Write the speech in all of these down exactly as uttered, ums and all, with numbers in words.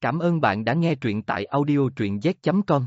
Cảm ơn bạn đã nghe truyện tại audio truyện z chấm com.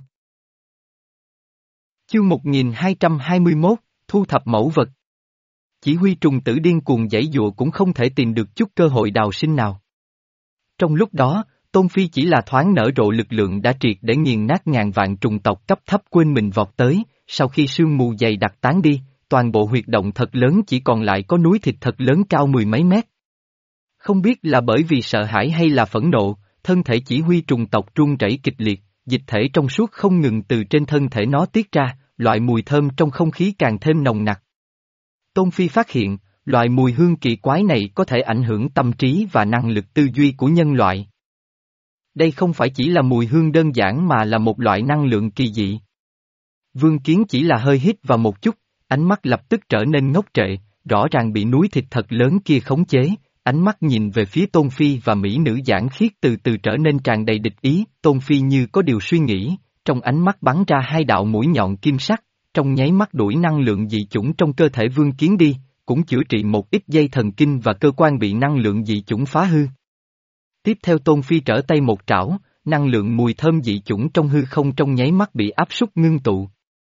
Chương một nghìn hai trăm hai mươi mốt, Thu thập mẫu vật. Chỉ huy trùng tử điên cuồng giãy giụa cũng không thể tìm được chút cơ hội đào sinh nào. Trong lúc đó, Tôn Phi chỉ là thoáng nở rộ lực lượng đã triệt để nghiền nát ngàn vạn trùng tộc cấp thấp quên mình vọt tới, sau khi sương mù dày đặc tán đi, toàn bộ huyệt động thật lớn chỉ còn lại có núi thịt thật lớn cao mười mấy mét. Không biết là bởi vì sợ hãi hay là phẫn nộ, thân thể chỉ huy trùng tộc run rẩy kịch liệt, dịch thể trong suốt không ngừng từ trên thân thể nó tiết ra, loại mùi thơm trong không khí càng thêm nồng nặc. Tôn Phi phát hiện, loại mùi hương kỳ quái này có thể ảnh hưởng tâm trí và năng lực tư duy của nhân loại. Đây không phải chỉ là mùi hương đơn giản mà là một loại năng lượng kỳ dị. Vương Kiến chỉ là hơi hít vào một chút, ánh mắt lập tức trở nên ngốc trệ, rõ ràng bị núi thịt thật lớn kia khống chế. Ánh mắt nhìn về phía Tôn Phi và mỹ nữ giản khiết từ từ trở nên tràn đầy địch ý, Tôn Phi như có điều suy nghĩ, trong ánh mắt bắn ra hai đạo mũi nhọn kim sắc, trong nháy mắt đuổi năng lượng dị chủng trong cơ thể Vương Kiến đi, cũng chữa trị một ít dây thần kinh và cơ quan bị năng lượng dị chủng phá hư. Tiếp theo Tôn Phi trở tay một trảo, năng lượng mùi thơm dị chủng trong hư không trong nháy mắt bị áp suất ngưng tụ,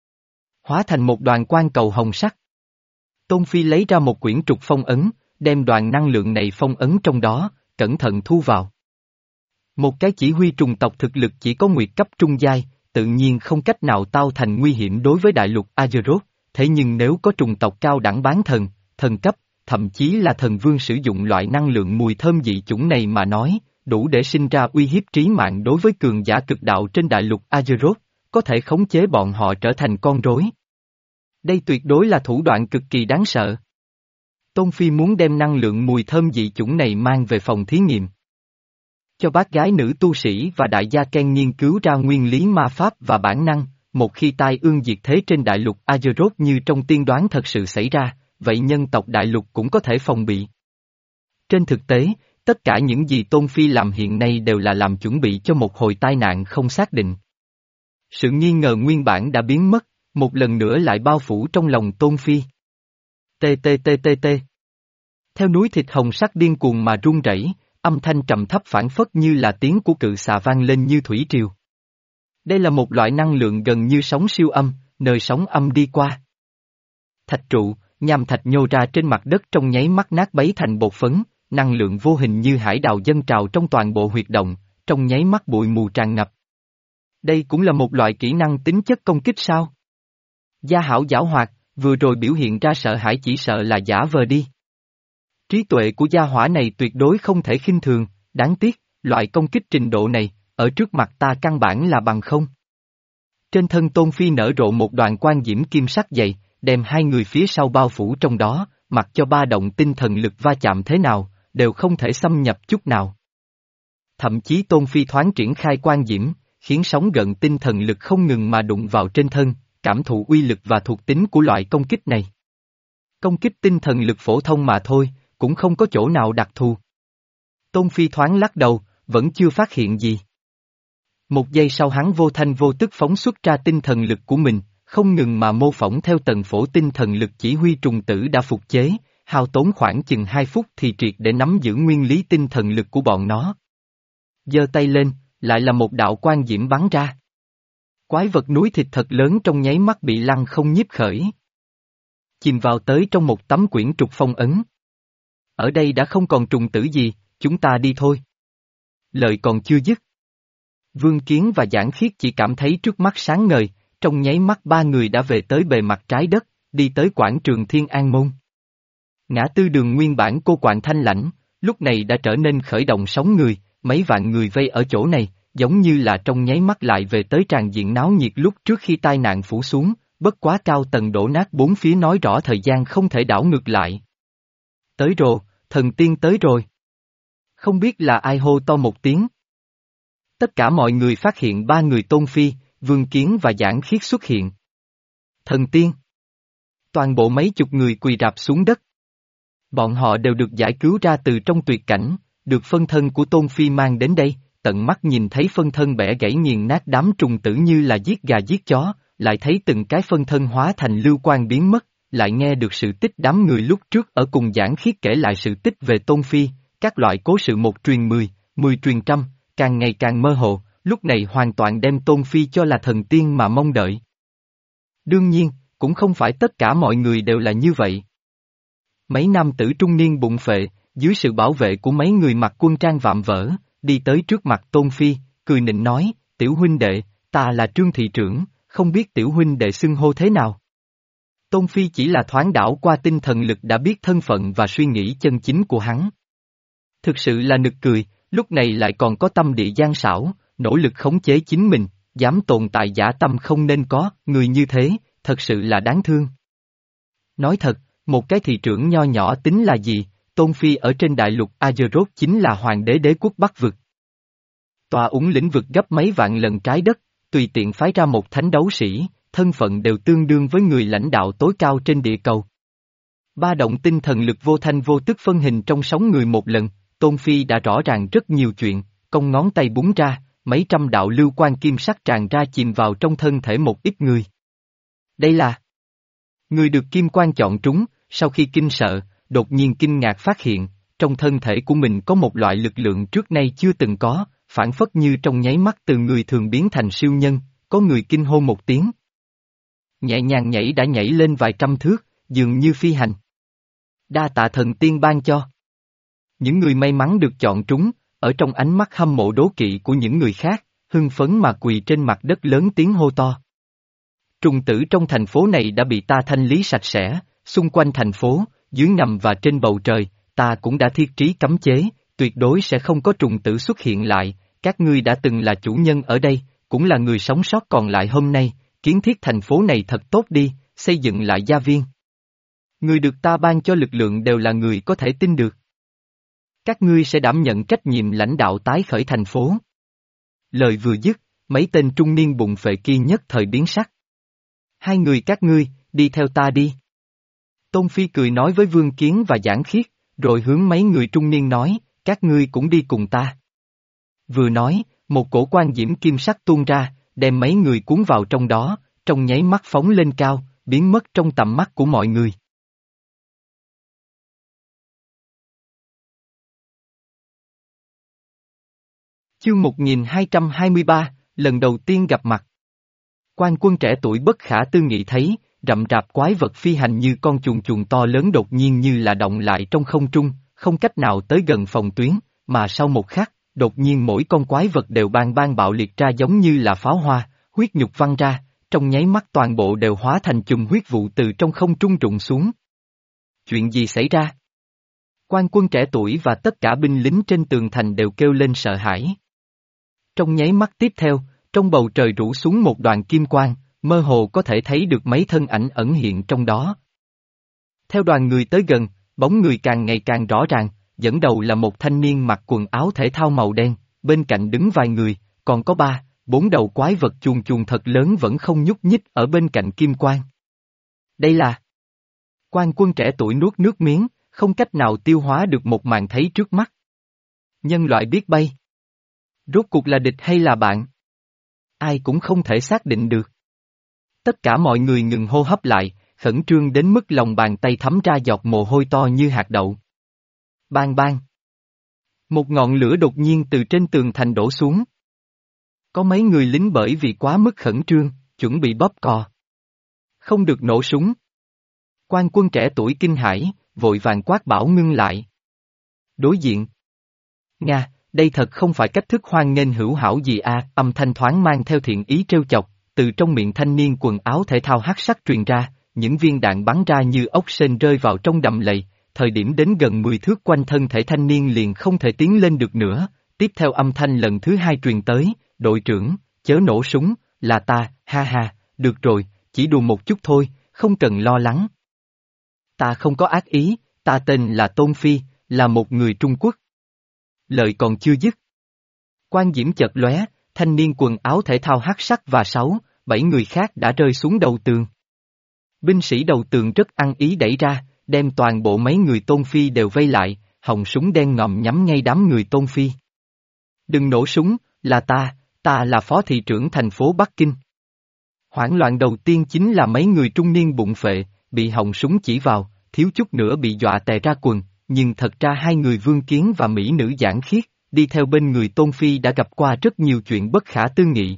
hóa thành một đoàn quang cầu hồng sắc. Tôn Phi lấy ra một quyển trục phong ấn, đem đoàn năng lượng này phong ấn trong đó, cẩn thận thu vào. Một cái chỉ huy trùng tộc thực lực chỉ có nguyệt cấp trung giai, tự nhiên không cách nào tạo thành nguy hiểm đối với đại lục Azeroth, thế nhưng nếu có trùng tộc cao đẳng bán thần, thần cấp, thậm chí là thần vương sử dụng loại năng lượng mùi thơm dị chủng này mà nói, đủ để sinh ra uy hiếp trí mạng đối với cường giả cực đạo trên đại lục Azeroth, có thể khống chế bọn họ trở thành con rối. Đây tuyệt đối là thủ đoạn cực kỳ đáng sợ. Tôn Phi muốn đem năng lượng mùi thơm dị chủng này mang về phòng thí nghiệm. Cho bác gái nữ tu sĩ và đại gia Ken nghiên cứu ra nguyên lý ma pháp và bản năng, một khi tai ương diệt thế trên đại lục Azeroth như trong tiên đoán thật sự xảy ra, vậy nhân tộc đại lục cũng có thể phòng bị. Trên thực tế, tất cả những gì Tôn Phi làm hiện nay đều là làm chuẩn bị cho một hồi tai nạn không xác định. Sự nghi ngờ nguyên bản đã biến mất, một lần nữa lại bao phủ trong lòng Tôn Phi. Tê tê tê tê tê. Theo núi thịt hồng sắc điên cuồng mà rung rẩy, âm thanh trầm thấp phản phất như là tiếng của cự xà vang lên như thủy triều. Đây là một loại năng lượng gần như sóng siêu âm, nơi sóng âm đi qua. Thạch trụ, nham thạch nhô ra trên mặt đất trong nháy mắt nát bấy thành bột phấn, năng lượng vô hình như hải đào dâng trào trong toàn bộ huyệt động, trong nháy mắt bụi mù tràn ngập. Đây cũng là một loại kỹ năng tính chất công kích sao? Gia hảo giảo hoạt, vừa rồi biểu hiện ra sợ hãi chỉ sợ là giả vờ đi. Trí tuệ của gia hỏa này tuyệt đối không thể khinh thường, đáng tiếc, loại công kích trình độ này, ở trước mặt ta căn bản là bằng không. Trên thân Tôn Phi nở rộ một đoàn quang diễm kim sắc dày, đem hai người phía sau bao phủ trong đó, mặc cho ba động tinh thần lực va chạm thế nào, đều không thể xâm nhập chút nào. Thậm chí Tôn Phi thoáng triển khai quang diễm, khiến sóng gợn tinh thần lực không ngừng mà đụng vào trên thân, cảm thụ uy lực và thuộc tính của loại công kích này. Công kích tinh thần lực phổ thông mà thôi, cũng không có chỗ nào đặc thù. Tôn Phi thoáng lắc đầu, vẫn chưa phát hiện gì. Một giây sau hắn vô thanh vô tức phóng xuất ra tinh thần lực của mình, không ngừng mà mô phỏng theo tầng phổ tinh thần lực chỉ huy trùng tử đã phục chế, hao tốn khoảng chừng hai phút thì triệt để nắm giữ nguyên lý tinh thần lực của bọn nó. Giơ tay lên, lại là một đạo quang diễm bắn ra. Quái vật núi thịt thật lớn trong nháy mắt bị lăng không nhiếp khởi. Chìm vào tới trong một tấm quyển trục phong ấn. Ở đây đã không còn trùng tử gì, chúng ta đi thôi. Lời còn chưa dứt. Vương Kiến và Giản Khiết chỉ cảm thấy trước mắt sáng ngời, trong nháy mắt ba người đã về tới bề mặt trái đất, đi tới quảng trường Thiên An Môn. Ngã tư đường nguyên bản cô quạnh thanh lãnh, lúc này đã trở nên khởi động sóng người, mấy vạn người vây ở chỗ này, giống như là trong nháy mắt lại về tới tràn diện náo nhiệt lúc trước khi tai nạn phủ xuống, bất quá cao tầng đổ nát bốn phía nói rõ thời gian không thể đảo ngược lại. Tới rồi, thần tiên tới rồi. Không biết là ai hô to một tiếng. Tất cả mọi người phát hiện ba người Tôn Phi, Vương Kiến và Giản Khiết xuất hiện. Thần tiên. Toàn bộ mấy chục người quỳ rạp xuống đất. Bọn họ đều được giải cứu ra từ trong tuyệt cảnh, được phân thân của Tôn Phi mang đến đây, tận mắt nhìn thấy phân thân bẻ gãy nghiền nát đám trùng tử như là giết gà giết chó, lại thấy từng cái phân thân hóa thành lưu quang biến mất, lại nghe được sự tích đám người lúc trước ở cùng Giản Khiết kể lại sự tích về Tôn Phi, các loại cố sự một truyền mười, mười truyền trăm, càng ngày càng mơ hồ, lúc này hoàn toàn đem Tôn Phi cho là thần tiên mà mong đợi. Đương nhiên, cũng không phải tất cả mọi người đều là như vậy. Mấy nam tử trung niên bụng phệ, dưới sự bảo vệ của mấy người mặc quân trang vạm vỡ, đi tới trước mặt Tôn Phi, cười nịnh nói, tiểu huynh đệ, ta là Trương thị trưởng, không biết tiểu huynh đệ xưng hô thế nào. Tôn Phi chỉ là thoáng đảo qua tinh thần lực đã biết thân phận và suy nghĩ chân chính của hắn. Thực sự là nực cười, lúc này lại còn có tâm địa gian xảo, nỗ lực khống chế chính mình, dám tồn tại giả tâm không nên có, người như thế, thật sự là đáng thương. Nói thật, một cái thị trưởng nho nhỏ tính là gì, Tôn Phi ở trên đại lục Azeroth chính là hoàng đế đế quốc Bắc vực. Tòa ủng lĩnh vực gấp mấy vạn lần trái đất, tùy tiện phái ra một thánh đấu sĩ, thân phận đều tương đương với người lãnh đạo tối cao trên địa cầu. Ba động tinh thần lực vô thanh vô tức phân hình trong sóng người một lần, Tôn Phi đã rõ ràng rất nhiều chuyện, cong ngón tay búng ra, mấy trăm đạo lưu quan kim sắc tràn ra chìm vào trong thân thể một ít người. Đây là người được kim quan chọn trúng, sau khi kinh sợ, đột nhiên kinh ngạc phát hiện, trong thân thể của mình có một loại lực lượng trước nay chưa từng có, phản phất như trong nháy mắt từ người thường biến thành siêu nhân, có người kinh hô một tiếng. Nhẹ nhàng nhảy đã nhảy lên vài trăm thước, dường như phi hành. Đa tạ thần tiên ban cho. Những người may mắn được chọn trúng, ở trong ánh mắt hâm mộ đố kỵ của những người khác, hưng phấn mà quỳ trên mặt đất lớn tiếng hô to. Trùng tử trong thành phố này đã bị ta thanh lý sạch sẽ, xung quanh thành phố, dưới ngầm và trên bầu trời, ta cũng đã thiết trí cấm chế, tuyệt đối sẽ không có trùng tử xuất hiện lại, các ngươi đã từng là chủ nhân ở đây, cũng là người sống sót còn lại hôm nay, kiến thiết thành phố này thật tốt đi, xây dựng lại gia viên. Người được ta ban cho lực lượng đều là người có thể tin được. Các ngươi sẽ đảm nhận trách nhiệm lãnh đạo tái khởi thành phố. Lời vừa dứt, mấy tên trung niên bụng phệ kia nhất thời biến sắc. Hai người các ngươi, đi theo ta đi. Tôn Phi cười nói với Vương Kiến và Giảng Khiết, rồi hướng mấy người trung niên nói, các ngươi cũng đi cùng ta. Vừa nói, một cổ quan diễm kim sắc tuôn ra, đem mấy người cuốn vào trong đó, trong nháy mắt phóng lên cao, biến mất trong tầm mắt của mọi người. Chương một nghìn hai trăm hai mươi ba, lần đầu tiên gặp mặt. Quan quân trẻ tuổi bất khả tư nghị thấy, rậm rạp quái vật phi hành như con chuồn chuồn to lớn đột nhiên như là động lại trong không trung, không cách nào tới gần phòng tuyến, mà sau một khắc, đột nhiên mỗi con quái vật đều bang bang bạo liệt ra giống như là pháo hoa, huyết nhục văng ra, trong nháy mắt toàn bộ đều hóa thành chùm huyết vụ từ trong không trung rụng xuống. Chuyện gì xảy ra? Quan quân trẻ tuổi và tất cả binh lính trên tường thành đều kêu lên sợ hãi. Trong nháy mắt tiếp theo, trong bầu trời rủ xuống một đoàn kim quang, mơ hồ có thể thấy được mấy thân ảnh ẩn hiện trong đó. Theo đoàn người tới gần, bóng người càng ngày càng rõ ràng, dẫn đầu là một thanh niên mặc quần áo thể thao màu đen, bên cạnh đứng vài người, còn có ba, bốn đầu quái vật chuồn chuồn thật lớn vẫn không nhúc nhích ở bên cạnh kim quang. Đây là... Quan quân trẻ tuổi nuốt nước miếng, không cách nào tiêu hóa được một màn thấy trước mắt. Nhân loại biết bay. Rốt cuộc là địch hay là bạn? Ai cũng không thể xác định được. Tất cả mọi người ngừng hô hấp lại, khẩn trương đến mức lòng bàn tay thấm ra giọt mồ hôi to như hạt đậu. Bang bang. Một ngọn lửa đột nhiên từ trên tường thành đổ xuống. Có mấy người lính bởi vì quá mức khẩn trương, chuẩn bị bóp cò. Không được nổ súng. Quan quân trẻ tuổi kinh hãi, vội vàng quát bảo ngưng lại. Đối diện. Nga, đây thật không phải cách thức hoan nghênh hữu hảo gì à, âm thanh thoáng mang theo thiện ý trêu chọc, từ trong miệng thanh niên quần áo thể thao hắc sắc truyền ra, những viên đạn bắn ra như ốc sên rơi vào trong đầm lầy, thời điểm đến gần mười thước quanh thân thể thanh niên liền không thể tiến lên được nữa, tiếp theo âm thanh lần thứ hai truyền tới, đội trưởng, chớ nổ súng, là ta, ha ha, được rồi, chỉ đùa một chút thôi, không cần lo lắng. Ta không có ác ý, ta tên là Tôn Phi, là một người Trung Quốc. Lời còn chưa dứt. Quan diễm chợt lóe, thanh niên quần áo thể thao hắc sắc và sáu, bảy người khác đã rơi xuống đầu tường. Binh sĩ đầu tường rất ăn ý đẩy ra, đem toàn bộ mấy người Tôn Phi đều vây lại, họng súng đen ngòm nhắm ngay đám người Tôn Phi. Đừng nổ súng, là ta, ta là phó thị trưởng thành phố Bắc Kinh. Hoảng loạn đầu tiên chính là mấy người trung niên bụng phệ, bị họng súng chỉ vào, thiếu chút nữa bị dọa tè ra quần, nhưng thật ra hai người Vương Kiến và mỹ nữ Giảng Khiết, đi theo bên người Tôn Phi đã gặp qua rất nhiều chuyện bất khả tư nghị.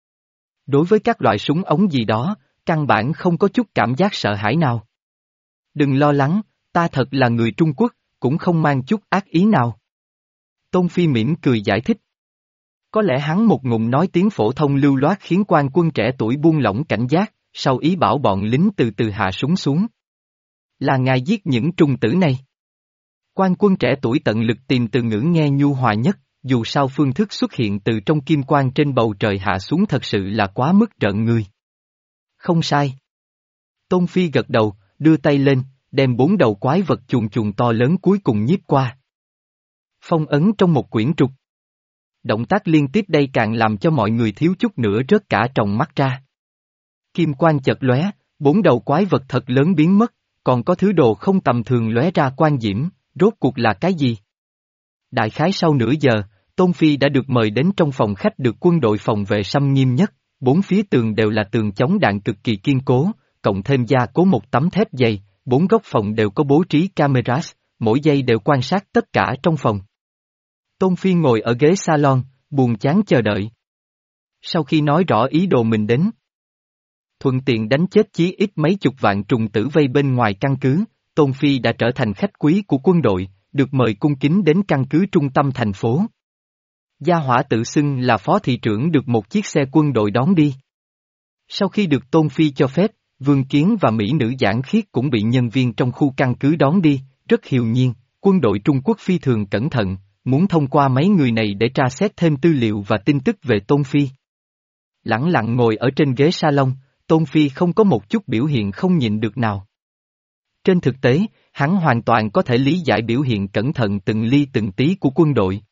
Đối với các loại súng ống gì đó, căn bản không có chút cảm giác sợ hãi nào. Đừng lo lắng, ta thật là người Trung Quốc, cũng không mang chút ác ý nào. Tôn Phi mỉm cười giải thích. Có lẽ hắn một ngụm nói tiếng phổ thông lưu loát khiến quan quân trẻ tuổi buông lỏng cảnh giác, sau ý bảo bọn lính từ từ hạ súng xuống. Là ngài giết những trùng tử này. Quan quân trẻ tuổi tận lực tìm từ ngữ nghe nhu hòa nhất, dù sao phương thức xuất hiện từ trong kim quang trên bầu trời hạ xuống thật sự là quá mức rợn người. Không sai. Tôn Phi gật đầu, đưa tay lên, đem bốn đầu quái vật chuồn chuồn to lớn cuối cùng nhiếp qua. Phong ấn trong một quyển trục. Động tác liên tiếp đây càng làm cho mọi người thiếu chút nữa rớt cả tròng mắt ra. Kim quang chợt lóe, bốn đầu quái vật thật lớn biến mất, còn có thứ đồ không tầm thường lóe ra quang diễm, rốt cuộc là cái gì? Đại khái sau nửa giờ, Tôn Phi đã được mời đến trong phòng khách được quân đội phòng vệ xâm nghiêm nhất, bốn phía tường đều là tường chống đạn cực kỳ kiên cố, cộng thêm gia cố một tấm thép dày, bốn góc phòng đều có bố trí cameras, mỗi giây đều quan sát tất cả trong phòng. Tôn Phi ngồi ở ghế salon, buồn chán chờ đợi. Sau khi nói rõ ý đồ mình đến, thuận tiện đánh chết chí ít mấy chục vạn trùng tử vây bên ngoài căn cứ, Tôn Phi đã trở thành khách quý của quân đội, được mời cung kính đến căn cứ trung tâm thành phố. Gia hỏa tự xưng là phó thị trưởng được một chiếc xe quân đội đón đi. Sau khi được Tôn Phi cho phép, Vương Kiến và mỹ nữ Giản Khiết cũng bị nhân viên trong khu căn cứ đón đi, rất hiều nhiên, quân đội Trung Quốc phi thường cẩn thận, muốn thông qua mấy người này để tra xét thêm tư liệu và tin tức về Tôn Phi. Lẳng lặng ngồi ở trên ghế salon, Tôn Phi không có một chút biểu hiện không nhịn được nào. Trên thực tế, hắn hoàn toàn có thể lý giải biểu hiện cẩn thận từng ly từng tí của quân đội.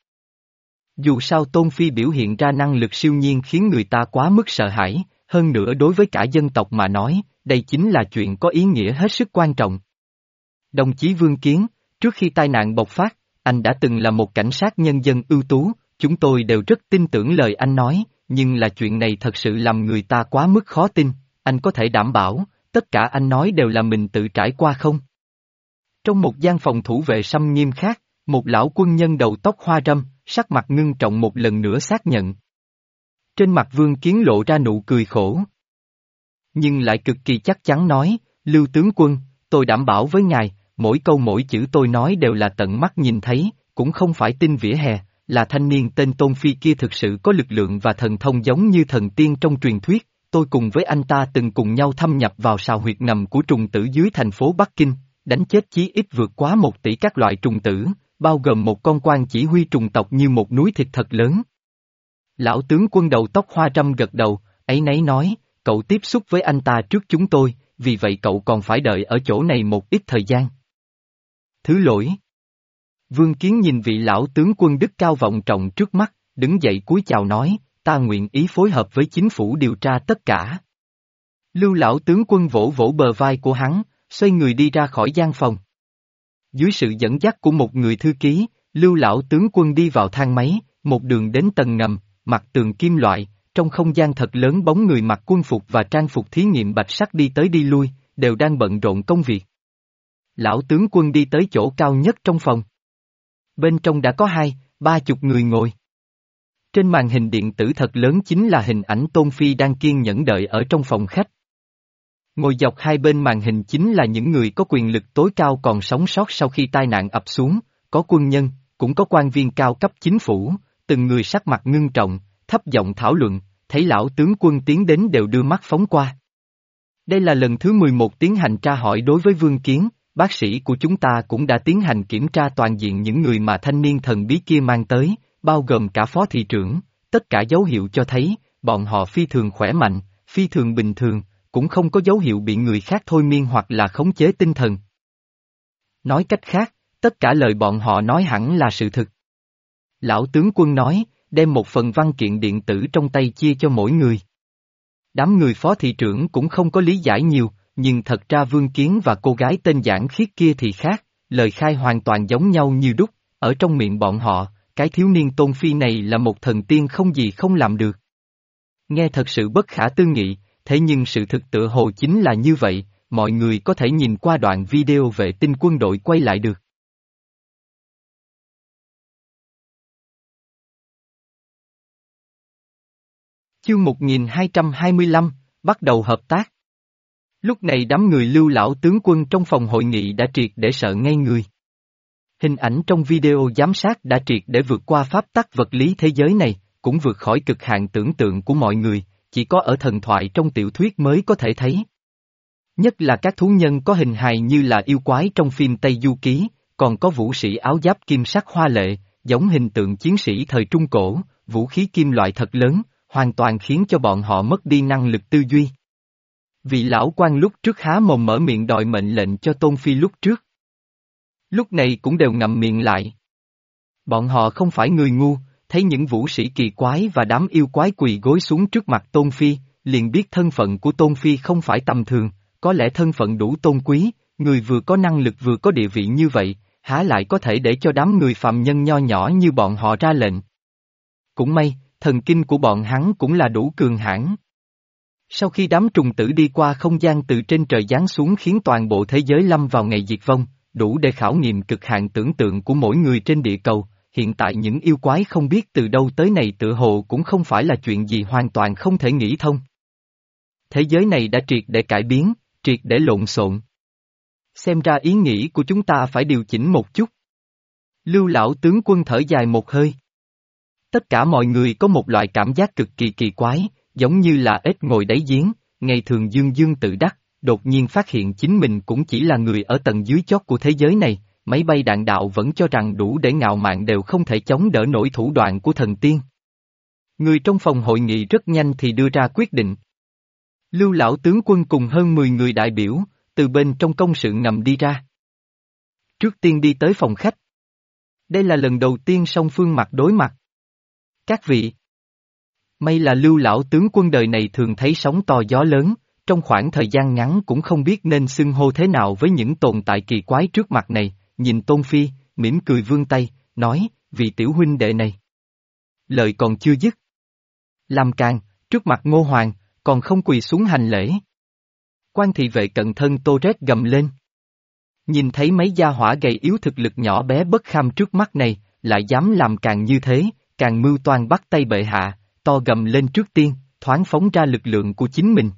Dù sao Tôn Phi biểu hiện ra năng lực siêu nhiên khiến người ta quá mức sợ hãi, hơn nữa đối với cả dân tộc mà nói, đây chính là chuyện có ý nghĩa hết sức quan trọng. Đồng chí Vương Kiến, trước khi tai nạn bộc phát, anh đã từng là một cảnh sát nhân dân ưu tú, chúng tôi đều rất tin tưởng lời anh nói, nhưng là chuyện này thật sự làm người ta quá mức khó tin, anh có thể đảm bảo, tất cả anh nói đều là mình tự trải qua không? Trong một gian phòng thủ vệ xâm nghiêm khác, một lão quân nhân đầu tóc hoa râm, sắc mặt ngưng trọng một lần nữa xác nhận. Trên mặt Vương Kiến lộ ra nụ cười khổ. Nhưng lại cực kỳ chắc chắn nói, Lưu tướng quân, tôi đảm bảo với ngài, mỗi câu mỗi chữ tôi nói đều là tận mắt nhìn thấy, cũng không phải tin vỉa hè, là thanh niên tên Tôn Phi kia thực sự có lực lượng và thần thông giống như thần tiên trong truyền thuyết, tôi cùng với anh ta từng cùng nhau thâm nhập vào sào huyệt ngầm của trùng tử dưới thành phố Bắc Kinh, đánh chết chí ít vượt quá một tỷ các loại trùng tử, bao gồm một con quan chỉ huy trùng tộc như một núi thịt thật lớn. Lão tướng quân đầu tóc hoa râm gật đầu, ấy nấy nói, cậu tiếp xúc với anh ta trước chúng tôi, vì vậy cậu còn phải đợi ở chỗ này một ít thời gian. Thứ lỗi. Vương Kiến nhìn vị lão tướng quân đức cao vọng trọng trước mắt, đứng dậy cúi chào nói, ta nguyện ý phối hợp với chính phủ điều tra tất cả. Lưu lão tướng quân vỗ vỗ bờ vai của hắn, xoay người đi ra khỏi gian phòng. Dưới sự dẫn dắt của một người thư ký, Lưu lão tướng quân đi vào thang máy, một đường đến tầng ngầm, mặt tường kim loại, trong không gian thật lớn bóng người mặc quân phục và trang phục thí nghiệm bạch sắc đi tới đi lui, đều đang bận rộn công việc. Lão tướng quân đi tới chỗ cao nhất trong phòng. Bên trong đã có hai, ba chục người ngồi. Trên màn hình điện tử thật lớn chính là hình ảnh Tôn Phi đang kiên nhẫn đợi ở trong phòng khách. Ngồi dọc hai bên màn hình chính là những người có quyền lực tối cao còn sống sót sau khi tai nạn ập xuống, có quân nhân, cũng có quan viên cao cấp chính phủ, từng người sắc mặt ngưng trọng, thấp giọng thảo luận, thấy lão tướng quân tiến đến đều đưa mắt phóng qua. Đây là lần thứ mười một tiến hành tra hỏi đối với Vương Kiến, bác sĩ của chúng ta cũng đã tiến hành kiểm tra toàn diện những người mà thanh niên thần bí kia mang tới, bao gồm cả phó thị trưởng, tất cả dấu hiệu cho thấy, bọn họ phi thường khỏe mạnh, phi thường bình thường, cũng không có dấu hiệu bị người khác thôi miên hoặc là khống chế tinh thần. Nói cách khác, tất cả lời bọn họ nói hẳn là sự thực. Lão tướng quân nói, đem một phần văn kiện điện tử trong tay chia cho mỗi người. Đám người phó thị trưởng cũng không có lý giải nhiều, nhưng thật ra Vương Kiến và cô gái tên Giản Khiết kia thì khác, lời khai hoàn toàn giống nhau như đúc, ở trong miệng bọn họ, cái thiếu niên Tôn Phi này là một thần tiên không gì không làm được. Nghe thật sự bất khả tư nghị, thế nhưng sự thực tựa hồ chính là như vậy, mọi người có thể nhìn qua đoạn video vệ tinh quân đội quay lại được. Chương một nghìn hai trăm hai mươi lăm, bắt đầu hợp tác. Lúc này đám người Lưu lão tướng quân trong phòng hội nghị đã triệt để sợ ngây người. Hình ảnh trong video giám sát đã triệt để vượt qua pháp tắc vật lý thế giới này, cũng vượt khỏi cực hạn tưởng tượng của mọi người, chỉ có ở thần thoại trong tiểu thuyết mới có thể thấy. Nhất là các thú nhân có hình hài như là yêu quái trong phim Tây Du Ký, còn có vũ sĩ áo giáp kim sắc hoa lệ, giống hình tượng chiến sĩ thời Trung Cổ, vũ khí kim loại thật lớn, hoàn toàn khiến cho bọn họ mất đi năng lực tư duy. Vị lão quan lúc trước há mồm mở miệng đòi mệnh lệnh cho Tôn Phi lúc trước. Lúc này cũng đều ngậm miệng lại. Bọn họ không phải người ngu, thấy những vũ sĩ kỳ quái và đám yêu quái quỳ gối xuống trước mặt Tôn Phi, liền biết thân phận của Tôn Phi không phải tầm thường, có lẽ thân phận đủ tôn quý, người vừa có năng lực vừa có địa vị như vậy, há lại có thể để cho đám người phạm nhân nho nhỏ như bọn họ ra lệnh. Cũng may, thần kinh của bọn hắn cũng là đủ cường hãn. Sau khi đám trùng tử đi qua không gian từ trên trời giáng xuống khiến toàn bộ thế giới lâm vào ngày diệt vong, đủ để khảo nghiệm cực hạn tưởng tượng của mỗi người trên địa cầu, hiện tại những yêu quái không biết từ đâu tới này tựa hồ cũng không phải là chuyện gì hoàn toàn không thể nghĩ thông. Thế giới này đã triệt để cải biến, triệt để lộn xộn. Xem ra ý nghĩ của chúng ta phải điều chỉnh một chút. Lưu lão tướng quân thở dài một hơi. Tất cả mọi người có một loại cảm giác cực kỳ kỳ quái, giống như là ếch ngồi đáy giếng, ngày thường dương dương tự đắc, đột nhiên phát hiện chính mình cũng chỉ là người ở tầng dưới chót của thế giới này, máy bay đạn đạo vẫn cho rằng đủ để ngạo mạn đều không thể chống đỡ nổi thủ đoạn của thần tiên. Người trong phòng hội nghị rất nhanh thì đưa ra quyết định. Lưu lão tướng quân cùng hơn mười người đại biểu, từ bên trong công sự ngầm đi ra. Trước tiên đi tới phòng khách. Đây là lần đầu tiên song phương mặt đối mặt. Các vị. May là Lưu lão tướng quân đời này thường thấy sóng to gió lớn, trong khoảng thời gian ngắn cũng không biết nên xưng hô thế nào với những tồn tại kỳ quái trước mặt này, nhìn Tôn Phi, mỉm cười vươn tay, nói, vị tiểu huynh đệ này. Lời còn chưa dứt. Làm càng, trước mặt Ngô Hoàng, còn không quỳ xuống hành lễ. Quan thị vệ cận thân Tô Rét gầm lên. Nhìn thấy mấy gia hỏa gầy yếu thực lực nhỏ bé bất kham trước mắt này, lại dám làm càng như thế, càng mưu toan bắt tay bệ hạ, to gầm lên trước tiên, thoáng phóng ra lực lượng của chính mình.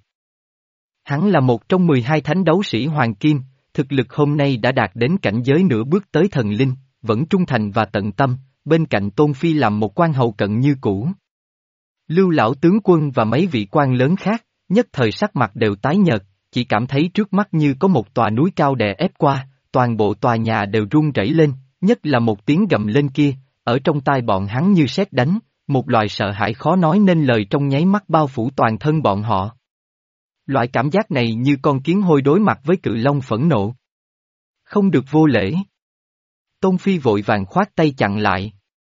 Hắn là một trong mười hai thánh đấu sĩ Hoàng Kim, thực lực hôm nay đã đạt đến cảnh giới nửa bước tới thần linh, vẫn trung thành và tận tâm, bên cạnh Tôn Phi làm một quan hầu cận như cũ. Lưu lão tướng quân và mấy vị quan lớn khác, nhất thời sắc mặt đều tái nhợt, chỉ cảm thấy trước mắt như có một tòa núi cao đè ép qua, toàn bộ tòa nhà đều rung rẩy lên, nhất là một tiếng gầm lên kia, ở trong tai bọn hắn như sét đánh, một loại sợ hãi khó nói nên lời trong nháy mắt bao phủ toàn thân bọn họ. Loại cảm giác này như con kiến hôi đối mặt với cự long phẫn nộ. Không được vô lễ. Tôn Phi vội vàng khoát tay chặn lại.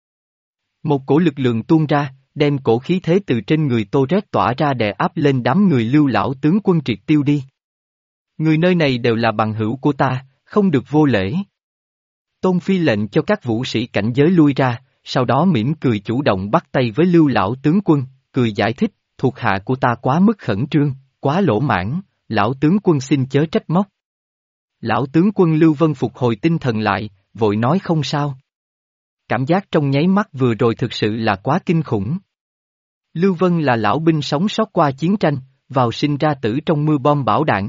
Một cổ lực lượng tuôn ra, đem cổ khí thế từ trên người Tô Rét tỏa ra đè áp lên đám người Lưu lão tướng quân triệt tiêu đi. Người nơi này đều là bằng hữu của ta, không được vô lễ. Tôn Phi lệnh cho các vũ sĩ cảnh giới lui ra, sau đó mỉm cười chủ động bắt tay với Lưu lão tướng quân, cười giải thích, thuộc hạ của ta quá mức khẩn trương, quá lỗ mãn, lão tướng quân xin chớ trách móc. Lão tướng quân Lưu Vân phục hồi tinh thần lại, vội nói không sao. Cảm giác trong nháy mắt vừa rồi thực sự là quá kinh khủng. Lưu Vân là lão binh sống sót qua chiến tranh, vào sinh ra tử trong mưa bom bão đạn.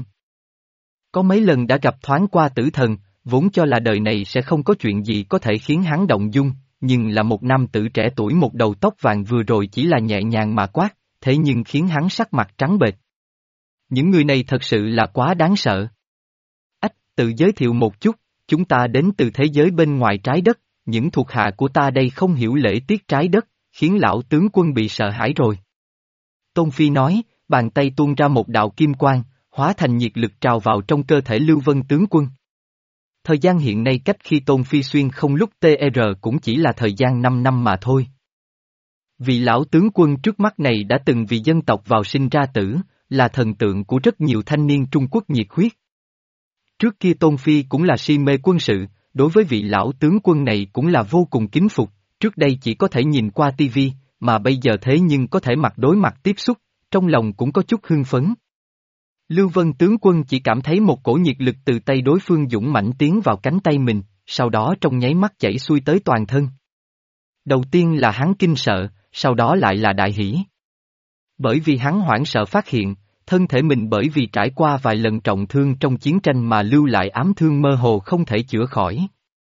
Có mấy lần đã gặp thoáng qua tử thần, vốn cho là đời này sẽ không có chuyện gì có thể khiến hắn động dung, nhưng là một nam tử trẻ tuổi một đầu tóc vàng vừa rồi chỉ là nhẹ nhàng mà quát, thế nhưng khiến hắn sắc mặt trắng bệch. Những người này thật sự là quá đáng sợ. Ách, tự giới thiệu một chút, chúng ta đến từ thế giới bên ngoài trái đất, những thuộc hạ của ta đây không hiểu lễ tiết trái đất, khiến lão tướng quân bị sợ hãi rồi. Tôn Phi nói, bàn tay tuôn ra một đạo kim quang, hóa thành nhiệt lực trào vào trong cơ thể Lưu Vân tướng quân. Thời gian hiện nay cách khi Tôn Phi xuyên không lúc tê rờ cũng chỉ là thời gian năm năm mà thôi. Vị lão tướng quân trước mắt này đã từng vì dân tộc vào sinh ra tử, là thần tượng của rất nhiều thanh niên Trung Quốc nhiệt huyết. Trước kia Tôn Phi cũng là si mê quân sự, đối với vị lão tướng quân này cũng là vô cùng kính phục, trước đây chỉ có thể nhìn qua tivi, mà bây giờ thế nhưng có thể mặt đối mặt tiếp xúc, trong lòng cũng có chút hưng phấn. Lưu Vân tướng quân chỉ cảm thấy một cổ nhiệt lực từ tay đối phương dũng mãnh tiến vào cánh tay mình, sau đó trong nháy mắt chảy xuôi tới toàn thân. Đầu tiên là hắn kinh sợ, sau đó lại là đại hỉ. Bởi vì hắn hoảng sợ phát hiện, thân thể mình bởi vì trải qua vài lần trọng thương trong chiến tranh mà lưu lại ám thương mơ hồ không thể chữa khỏi.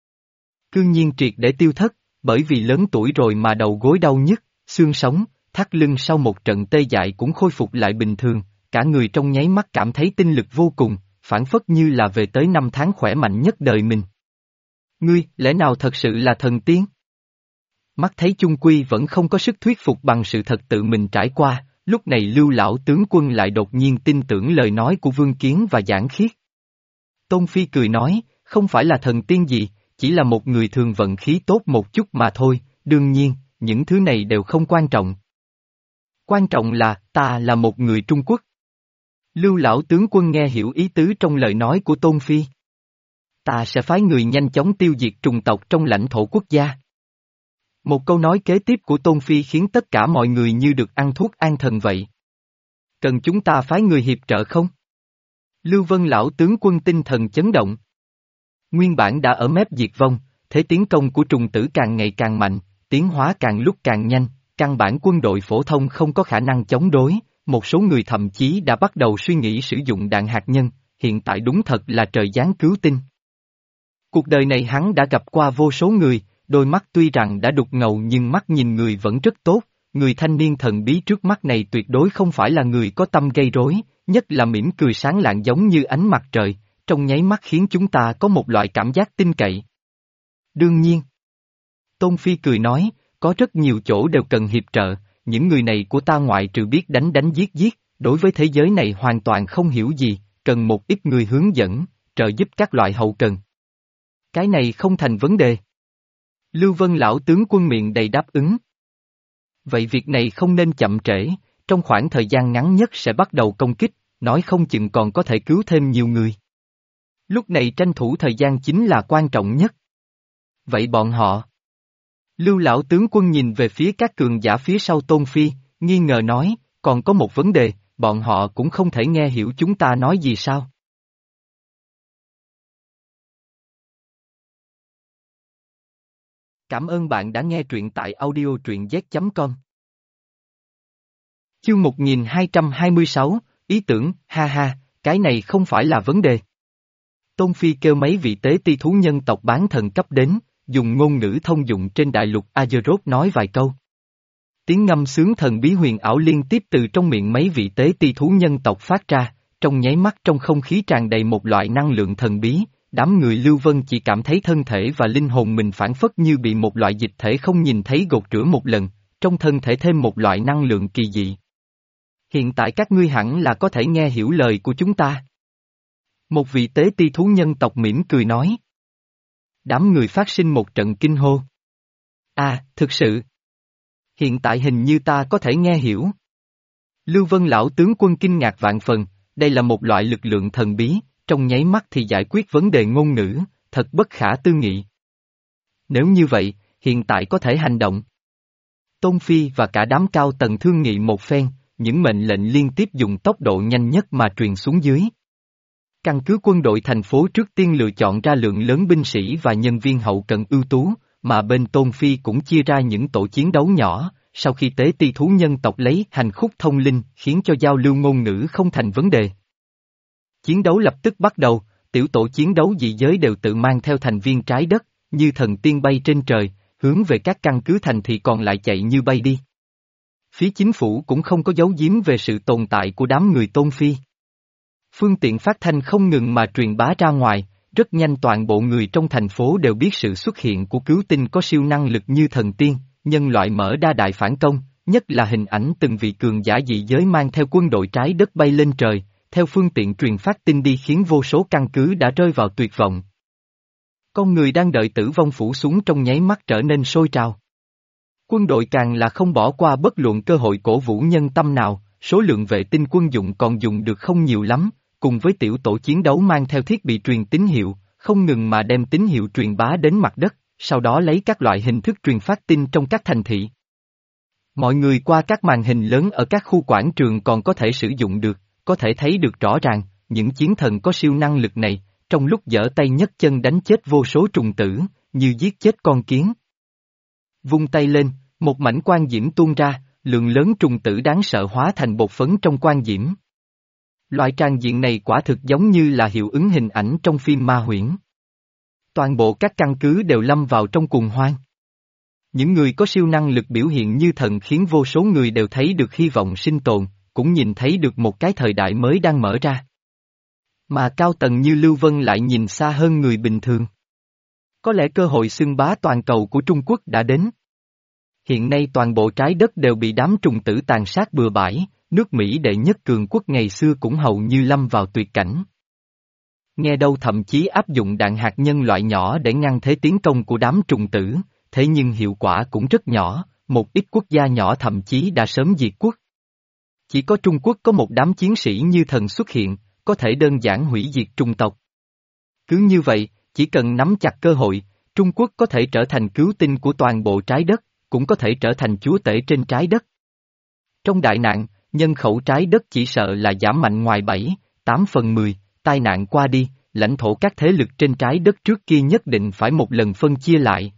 Cương nhiên triệt để tiêu thất, bởi vì lớn tuổi rồi mà đầu gối đau nhức, xương sống, thắt lưng sau một trận tê dại cũng khôi phục lại bình thường, cả người trong nháy mắt cảm thấy tinh lực vô cùng, phản phất như là về tới năm tháng khỏe mạnh nhất đời mình. Ngươi, lẽ nào thật sự là thần tiên? Mắt thấy chung quy vẫn không có sức thuyết phục bằng sự thật tự mình trải qua, lúc này Lưu lão tướng quân lại đột nhiên tin tưởng lời nói của Vương Kiến và Giảng Khiết. Tôn Phi cười nói, không phải là thần tiên gì, chỉ là một người thường vận khí tốt một chút mà thôi, đương nhiên, những thứ này đều không quan trọng. Quan trọng là, ta là một người Trung Quốc. Lưu lão tướng quân nghe hiểu ý tứ trong lời nói của Tôn Phi. Ta sẽ phái người nhanh chóng tiêu diệt trùng tộc trong lãnh thổ quốc gia. Một câu nói kế tiếp của Tôn Phi khiến tất cả mọi người như được ăn thuốc an thần vậy. Cần chúng ta phái người hiệp trợ không? Lưu Vân lão tướng quân tinh thần chấn động. Nguyên bản đã ở mép diệt vong, thế tiến công của trùng tử càng ngày càng mạnh, tiến hóa càng lúc càng nhanh, căn bản quân đội phổ thông không có khả năng chống đối, một số người thậm chí đã bắt đầu suy nghĩ sử dụng đạn hạt nhân, hiện tại đúng thật là trời giáng cứu tinh. Cuộc đời này hắn đã gặp qua vô số người, đôi mắt tuy rằng đã đục ngầu nhưng mắt nhìn người vẫn rất tốt, người thanh niên thần bí trước mắt này tuyệt đối không phải là người có tâm gây rối, nhất là mỉm cười sáng lạng giống như ánh mặt trời, trong nháy mắt khiến chúng ta có một loại cảm giác tin cậy. Đương nhiên. Tôn Phi cười nói, có rất nhiều chỗ đều cần hiệp trợ, những người này của ta ngoại trừ biết đánh đánh giết giết, đối với thế giới này hoàn toàn không hiểu gì, cần một ít người hướng dẫn, trợ giúp các loại hậu cần. Cái này không thành vấn đề. Lưu Vân lão tướng quân miệng đầy đáp ứng. Vậy việc này không nên chậm trễ, trong khoảng thời gian ngắn nhất sẽ bắt đầu công kích, nói không chừng còn có thể cứu thêm nhiều người. Lúc này tranh thủ thời gian chính là quan trọng nhất. Vậy bọn họ? Lưu lão tướng quân nhìn về phía các cường giả phía sau Tôn Phi, nghi ngờ nói, còn có một vấn đề, bọn họ cũng không thể nghe hiểu chúng ta nói gì sao? Cảm ơn bạn đã nghe truyện tại audio truyện z chấm com. Chương một nghìn hai trăm hai mươi sáu, ý tưởng, ha ha, cái này không phải là vấn đề. Tôn Phi kêu mấy vị tế ti thú nhân tộc bán thần cấp đến, dùng ngôn ngữ thông dụng trên đại lục Azeroth nói vài câu. Tiếng ngâm sướng thần bí huyền ảo liên tiếp từ trong miệng mấy vị tế ti thú nhân tộc phát ra, trong nháy mắt trong không khí tràn đầy một loại năng lượng thần bí, đám người Lưu Vân chỉ cảm thấy thân thể và linh hồn mình phản phất như bị một loại dịch thể không nhìn thấy gột rửa một lần, trong thân thể thêm một loại năng lượng kỳ dị. Hiện tại các ngươi hẳn là có thể nghe hiểu lời của chúng ta. Một vị tế ti thú nhân tộc mỉm cười nói. Đám người phát sinh một trận kinh hô. À, thực sự. Hiện tại hình như ta có thể nghe hiểu. Lưu Vân lão tướng quân kinh ngạc vạn phần, đây là một loại lực lượng thần bí, trong nháy mắt thì giải quyết vấn đề ngôn ngữ, thật bất khả tư nghị. Nếu như vậy, hiện tại có thể hành động. Tôn Phi và cả đám cao tầng thương nghị một phen, những mệnh lệnh liên tiếp dùng tốc độ nhanh nhất mà truyền xuống dưới. Căn cứ quân đội thành phố trước tiên lựa chọn ra lượng lớn binh sĩ và nhân viên hậu cần ưu tú, mà bên Tôn Phi cũng chia ra những tổ chiến đấu nhỏ, sau khi tế ti thú nhân tộc lấy hành khúc thông linh khiến cho giao lưu ngôn ngữ không thành vấn đề. Chiến đấu lập tức bắt đầu, tiểu tổ chiến đấu dị giới đều tự mang theo thành viên trái đất, như thần tiên bay trên trời, hướng về các căn cứ thành thị còn lại chạy như bay đi. Phía chính phủ cũng không có giấu giếm về sự tồn tại của đám người Tôn Phi. Phương tiện phát thanh không ngừng mà truyền bá ra ngoài, rất nhanh toàn bộ người trong thành phố đều biết sự xuất hiện của cứu tinh có siêu năng lực như thần tiên, nhân loại mở đa đại phản công, nhất là hình ảnh từng vị cường giả dị giới mang theo quân đội trái đất bay lên trời, theo phương tiện truyền phát tin đi khiến vô số căn cứ đã rơi vào tuyệt vọng. Con người đang đợi tử vong phủ xuống trong nháy mắt trở nên sôi trào. Quân đội càng là không bỏ qua bất luận cơ hội cổ vũ nhân tâm nào, số lượng vệ tinh quân dụng còn dùng được không nhiều lắm, cùng với tiểu tổ chiến đấu mang theo thiết bị truyền tín hiệu, không ngừng mà đem tín hiệu truyền bá đến mặt đất, sau đó lấy các loại hình thức truyền phát tin trong các thành thị. Mọi người qua các màn hình lớn ở các khu quảng trường còn có thể sử dụng được, có thể thấy được rõ ràng, những chiến thần có siêu năng lực này, trong lúc giở tay nhấc chân đánh chết vô số trùng tử, như giết chết con kiến. Vung tay lên, một mảnh quang diễm tuôn ra, lượng lớn trùng tử đáng sợ hóa thành bột phấn trong quan diễm. Loại tràng diện này quả thực giống như là hiệu ứng hình ảnh trong phim ma huyễn. Toàn bộ các căn cứ đều lâm vào trong cuồng hoang. Những người có siêu năng lực biểu hiện như thần khiến vô số người đều thấy được hy vọng sinh tồn, cũng nhìn thấy được một cái thời đại mới đang mở ra. Mà cao tầng như Lưu Vân lại nhìn xa hơn người bình thường. Có lẽ cơ hội xưng bá toàn cầu của Trung Quốc đã đến. Hiện nay toàn bộ trái đất đều bị đám trùng tử tàn sát bừa bãi, nước Mỹ đệ nhất cường quốc ngày xưa cũng hầu như lâm vào tuyệt cảnh. Nghe đâu thậm chí áp dụng đạn hạt nhân loại nhỏ để ngăn thế tiến công của đám trùng tử, thế nhưng hiệu quả cũng rất nhỏ, một ít quốc gia nhỏ thậm chí đã sớm diệt quốc. Chỉ có Trung Quốc có một đám chiến sĩ như thần xuất hiện, có thể đơn giản hủy diệt trùng tộc. Cứ như vậy, chỉ cần nắm chặt cơ hội, Trung Quốc có thể trở thành cứu tinh của toàn bộ trái đất, cũng có thể trở thành chúa tể trên trái đất. Trong đại nạn, nhân khẩu trái đất chỉ sợ là giảm mạnh ngoài bảy, tám phần mười, tai nạn qua đi, lãnh thổ các thế lực trên trái đất trước kia nhất định phải một lần phân chia lại.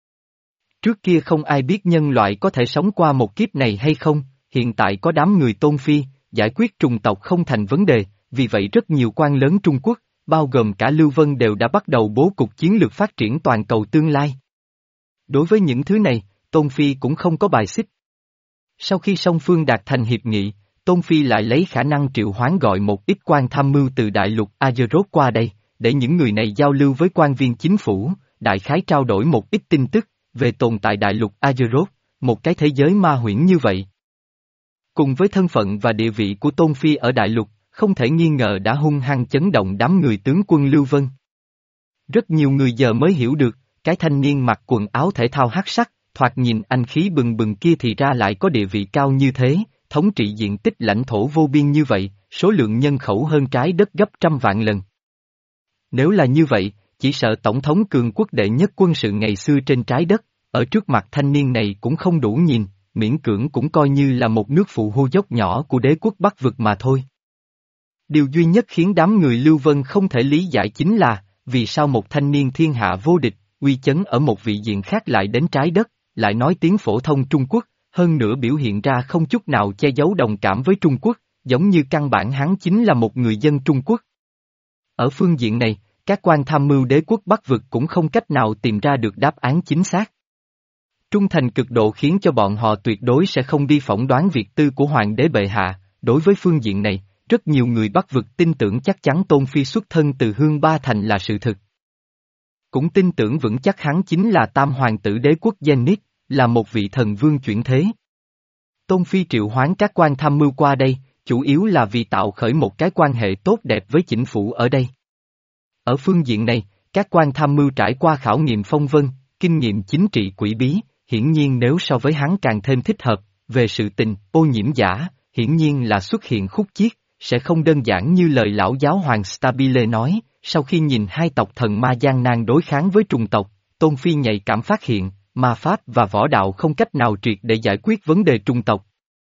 Trước kia không ai biết nhân loại có thể sống qua một kiếp này hay không, hiện tại có đám người tôn phi, giải quyết trùng tộc không thành vấn đề, vì vậy rất nhiều quan lớn Trung Quốc, bao gồm cả Lưu Vân đều đã bắt đầu bố cục chiến lược phát triển toàn cầu tương lai. Đối với những thứ này, Tôn Phi cũng không có bài xích. Sau khi song phương đạt thành hiệp nghị, Tôn Phi lại lấy khả năng triệu hoán gọi một ít quan tham mưu từ đại lục Azeroth qua đây, để những người này giao lưu với quan viên chính phủ, đại khái trao đổi một ít tin tức về tồn tại đại lục Azeroth, một cái thế giới ma huyễn như vậy. Cùng với thân phận và địa vị của Tôn Phi ở đại lục, không thể nghi ngờ đã hung hăng chấn động đám người tướng quân Lưu Vân. Rất nhiều người giờ mới hiểu được, cái thanh niên mặc quần áo thể thao hắc sắc, thoạt nhìn anh khí bừng bừng kia thì ra lại có địa vị cao như thế, thống trị diện tích lãnh thổ vô biên như vậy, số lượng nhân khẩu hơn trái đất gấp trăm vạn lần. Nếu là như vậy, chỉ sợ tổng thống cường quốc đệ nhất quân sự ngày xưa trên trái đất, ở trước mặt thanh niên này cũng không đủ nhìn, miễn cưỡng cũng coi như là một nước phụ hô dốc nhỏ của đế quốc Bắc vực mà thôi. Điều duy nhất khiến đám người Lưu Vân không thể lý giải chính là, vì sao một thanh niên thiên hạ vô địch, uy chấn ở một vị diện khác lại đến trái đất, lại nói tiếng phổ thông Trung Quốc, hơn nữa biểu hiện ra không chút nào che giấu đồng cảm với Trung Quốc, giống như căn bản hắn chính là một người dân Trung Quốc. Ở phương diện này, các quan tham mưu đế quốc Bắc vực cũng không cách nào tìm ra được đáp án chính xác. Trung thành cực độ khiến cho bọn họ tuyệt đối sẽ không đi phỏng đoán việc tư của hoàng đế bệ hạ, đối với phương diện này, rất nhiều người Bắc vực tin tưởng chắc chắn Tôn Phi xuất thân từ Hương Ba Thành là sự thực. Cũng tin tưởng vững chắc hắn chính là tam hoàng tử đế quốc Zenith, là một vị thần vương chuyển thế. Tôn Phi triệu hoán các quan tham mưu qua đây, chủ yếu là vì tạo khởi một cái quan hệ tốt đẹp với chính phủ ở đây. Ở phương diện này, các quan tham mưu trải qua khảo nghiệm phong vân, kinh nghiệm chính trị quỷ bí, hiển nhiên nếu so với hắn càng thêm thích hợp, về sự tình, ô nhiễm giả, hiển nhiên là xuất hiện khúc chiết, sẽ không đơn giản như lời lão giáo hoàng Stabile nói, sau khi nhìn hai tộc thần ma gian nan đối kháng với trùng tộc, Tôn Phi nhạy cảm phát hiện, ma pháp và võ đạo không cách nào triệt để giải quyết vấn đề trùng tộc.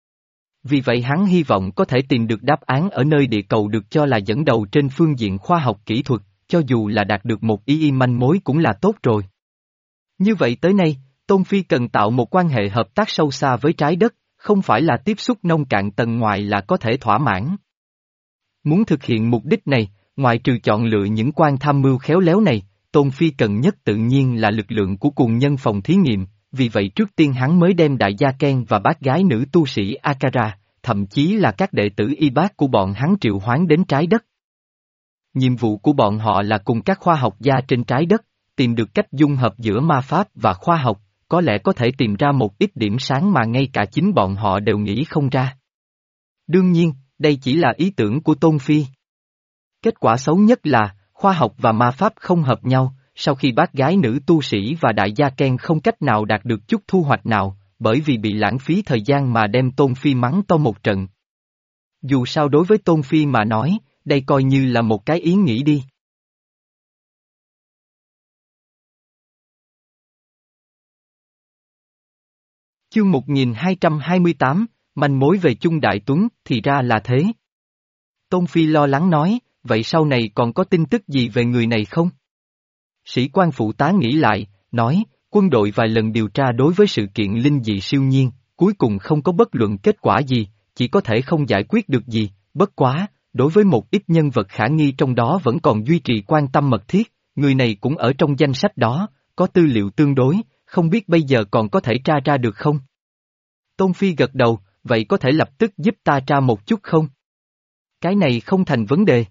Vì vậy hắn hy vọng có thể tìm được đáp án ở nơi địa cầu được cho là dẫn đầu trên phương diện khoa học kỹ thuật, cho dù là đạt được một ý y manh mối cũng là tốt rồi. Như vậy tới nay, Tôn Phi cần tạo một quan hệ hợp tác sâu xa với trái đất, không phải là tiếp xúc nông cạn tầng ngoài là có thể thỏa mãn. Muốn thực hiện mục đích này, ngoại trừ chọn lựa những quan tham mưu khéo léo này, Tôn Phi cần nhất tự nhiên là lực lượng của cuồng nhân phòng thí nghiệm, vì vậy trước tiên hắn mới đem đại gia Ken và bác gái nữ tu sĩ Akara, thậm chí là các đệ tử y bác của bọn hắn triệu hoán đến trái đất. Nhiệm vụ của bọn họ là cùng các khoa học gia trên trái đất, tìm được cách dung hợp giữa ma pháp và khoa học, có lẽ có thể tìm ra một ít điểm sáng mà ngay cả chính bọn họ đều nghĩ không ra. Đương nhiên, đây chỉ là ý tưởng của Tôn Phi. Kết quả xấu nhất là, khoa học và ma pháp không hợp nhau, sau khi bác gái nữ tu sĩ và đại gia Ken không cách nào đạt được chút thu hoạch nào, bởi vì bị lãng phí thời gian mà đem Tôn Phi mắng to một trận. Dù sao đối với Tôn Phi mà nói, đây coi như là một cái ý nghĩ đi. Chương một nghìn hai trăm hai mươi tám, manh mối về Chung Đại Tuấn, thì ra là thế. Tôn Phi lo lắng nói, vậy sau này còn có tin tức gì về người này không? Sĩ quan phụ tá nghĩ lại, nói, quân đội vài lần điều tra đối với sự kiện linh dị siêu nhiên, cuối cùng không có bất luận kết quả gì, chỉ có thể không giải quyết được gì, bất quá, đối với một ít nhân vật khả nghi trong đó vẫn còn duy trì quan tâm mật thiết, người này cũng ở trong danh sách đó, có tư liệu tương đối, không biết bây giờ còn có thể tra ra được không? Tôn Phi gật đầu, vậy có thể lập tức giúp ta tra một chút không? Cái này không thành vấn đề.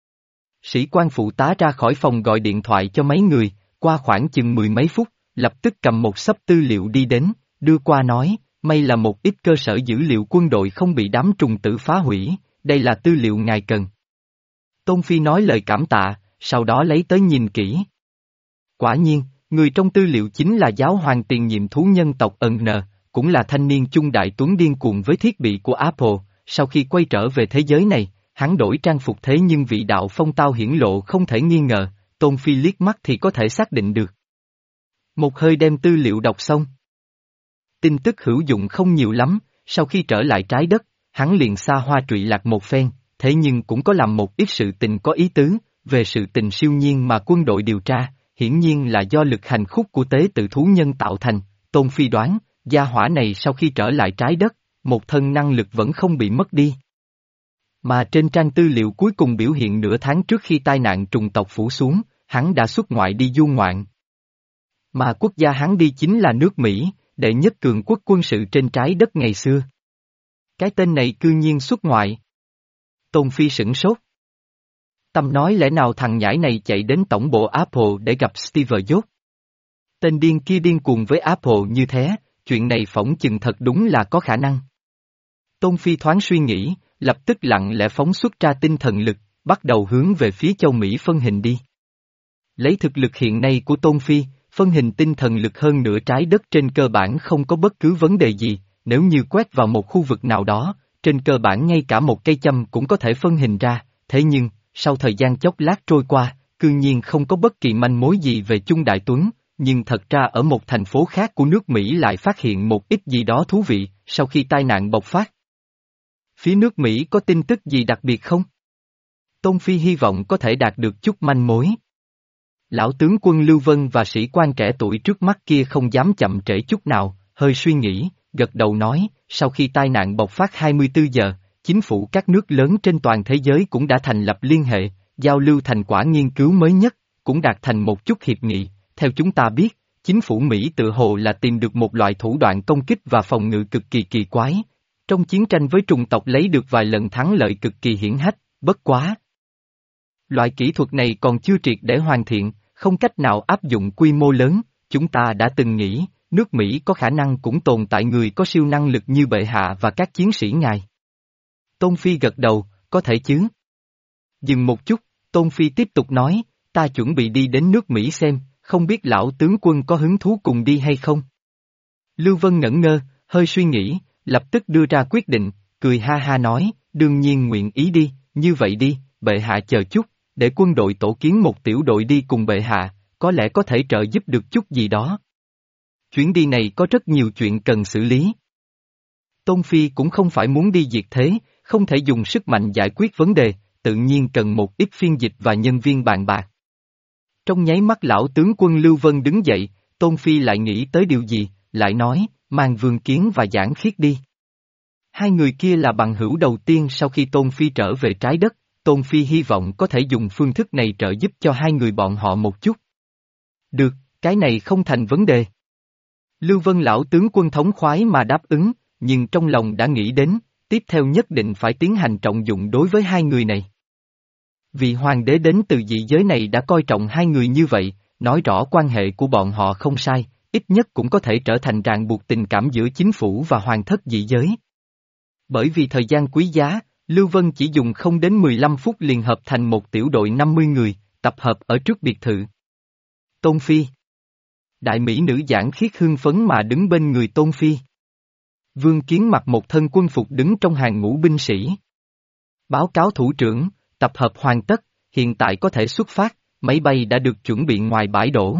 Sĩ quan phụ tá ra khỏi phòng gọi điện thoại cho mấy người, qua khoảng chừng mười mấy phút, lập tức cầm một xấp tư liệu đi đến, đưa qua nói, may là một ít cơ sở dữ liệu quân đội không bị đám trùng tử phá hủy, đây là tư liệu ngài cần. Tôn Phi nói lời cảm tạ, sau đó lấy tới nhìn kỹ. Quả nhiên, người trong tư liệu chính là giáo hoàng tiền nhiệm thú nhân tộc ẩn nờ, cũng là thanh niên trung đại tuấn điên cuồng với thiết bị của Apple, sau khi quay trở về thế giới này, hắn đổi trang phục thế nhưng vị đạo phong tao hiển lộ không thể nghi ngờ, Tôn Phi liếc mắt thì có thể xác định được. Một hơi đem tư liệu đọc xong. Tin tức hữu dụng không nhiều lắm, sau khi trở lại trái đất, hắn liền xa hoa trụy lạc một phen, thế nhưng cũng có làm một ít sự tình có ý tứ, về sự tình siêu nhiên mà quân đội điều tra, hiển nhiên là do lực hành khúc của tế tự thú nhân tạo thành, Tôn Phi đoán, gia hỏa này sau khi trở lại trái đất, một thân năng lực vẫn không bị mất đi. Mà trên trang tư liệu cuối cùng biểu hiện nửa tháng trước khi tai nạn trùng tộc phủ xuống, hắn đã xuất ngoại đi du ngoạn. Mà quốc gia hắn đi chính là nước Mỹ, đệ nhất cường quốc quân sự trên trái đất ngày xưa. Cái tên này cư nhiên xuất ngoại. Tôn Phi sửng sốt. Tâm nói lẽ nào thằng nhãi này chạy đến tổng bộ Apple để gặp Steve Jobs. Tên điên kia điên cuồng với Apple như thế, chuyện này phỏng chừng thật đúng là có khả năng. Tôn Phi thoáng suy nghĩ, lập tức lặng lẽ phóng xuất ra tinh thần lực, bắt đầu hướng về phía châu Mỹ phân hình đi. Lấy thực lực hiện nay của Tôn Phi, phân hình tinh thần lực hơn nửa trái đất trên cơ bản không có bất cứ vấn đề gì, nếu như quét vào một khu vực nào đó, trên cơ bản ngay cả một cây châm cũng có thể phân hình ra, thế nhưng, sau thời gian chốc lát trôi qua, cư nhiên không có bất kỳ manh mối gì về Chung Đại Tuấn, nhưng thật ra ở một thành phố khác của nước Mỹ lại phát hiện một ít gì đó thú vị, sau khi tai nạn bộc phát. Phía nước Mỹ có tin tức gì đặc biệt không? Tôn Phi hy vọng có thể đạt được chút manh mối. Lão tướng quân Lưu Vân và sĩ quan trẻ tuổi trước mắt kia không dám chậm trễ chút nào, hơi suy nghĩ, gật đầu nói, sau khi tai nạn bộc phát hai mươi tư giờ, chính phủ các nước lớn trên toàn thế giới cũng đã thành lập liên hệ, giao lưu thành quả nghiên cứu mới nhất, cũng đạt thành một chút hiệp nghị. Theo chúng ta biết, chính phủ Mỹ tự hồ là tìm được một loại thủ đoạn công kích và phòng ngự cực kỳ kỳ quái. Trong chiến tranh với trùng tộc lấy được vài lần thắng lợi cực kỳ hiển hách, bất quá. Loại kỹ thuật này còn chưa triệt để hoàn thiện, không cách nào áp dụng quy mô lớn, chúng ta đã từng nghĩ, nước Mỹ có khả năng cũng tồn tại người có siêu năng lực như bệ hạ và các chiến sĩ ngài. Tôn Phi gật đầu, có thể chứ. Dừng một chút, Tôn Phi tiếp tục nói, ta chuẩn bị đi đến nước Mỹ xem, không biết lão tướng quân có hứng thú cùng đi hay không? Lưu Vân ngẩn ngơ, hơi suy nghĩ, lập tức đưa ra quyết định, cười ha ha nói, đương nhiên nguyện ý đi, như vậy đi, bệ hạ chờ chút, để quân đội tổ kiến một tiểu đội đi cùng bệ hạ, có lẽ có thể trợ giúp được chút gì đó. Chuyến đi này có rất nhiều chuyện cần xử lý. Tôn Phi cũng không phải muốn đi diệt thế, không thể dùng sức mạnh giải quyết vấn đề, tự nhiên cần một ít phiên dịch và nhân viên bàn bạc. Trong nháy mắt lão tướng quân Lưu Vân đứng dậy, Tôn Phi lại nghĩ tới điều gì, lại nói, mang Vương Kiến và Giảng Khiết đi. Hai người kia là bằng hữu đầu tiên sau khi Tôn Phi trở về trái đất, Tôn Phi hy vọng có thể dùng phương thức này trợ giúp cho hai người bọn họ một chút. Được, cái này không thành vấn đề. Lưu Vân lão tướng quân thống khoái mà đáp ứng, nhưng trong lòng đã nghĩ đến, tiếp theo nhất định phải tiến hành trọng dụng đối với hai người này. Vị hoàng đế đến từ dị giới này đã coi trọng hai người như vậy, nói rõ quan hệ của bọn họ không sai, ít nhất cũng có thể trở thành ràng buộc tình cảm giữa chính phủ và hoàng thất dị giới. Bởi vì thời gian quý giá, Lưu Vân chỉ dùng không đến mười lăm phút liền hợp thành một tiểu đội năm mươi người, tập hợp ở trước biệt thự. Tôn Phi. Đại mỹ nữ Giảng Khiết hưng phấn mà đứng bên người Tôn Phi. Vương Kiến mặc một thân quân phục đứng trong hàng ngũ binh sĩ. Báo cáo thủ trưởng, tập hợp hoàn tất, hiện tại có thể xuất phát, máy bay đã được chuẩn bị ngoài bãi đổ.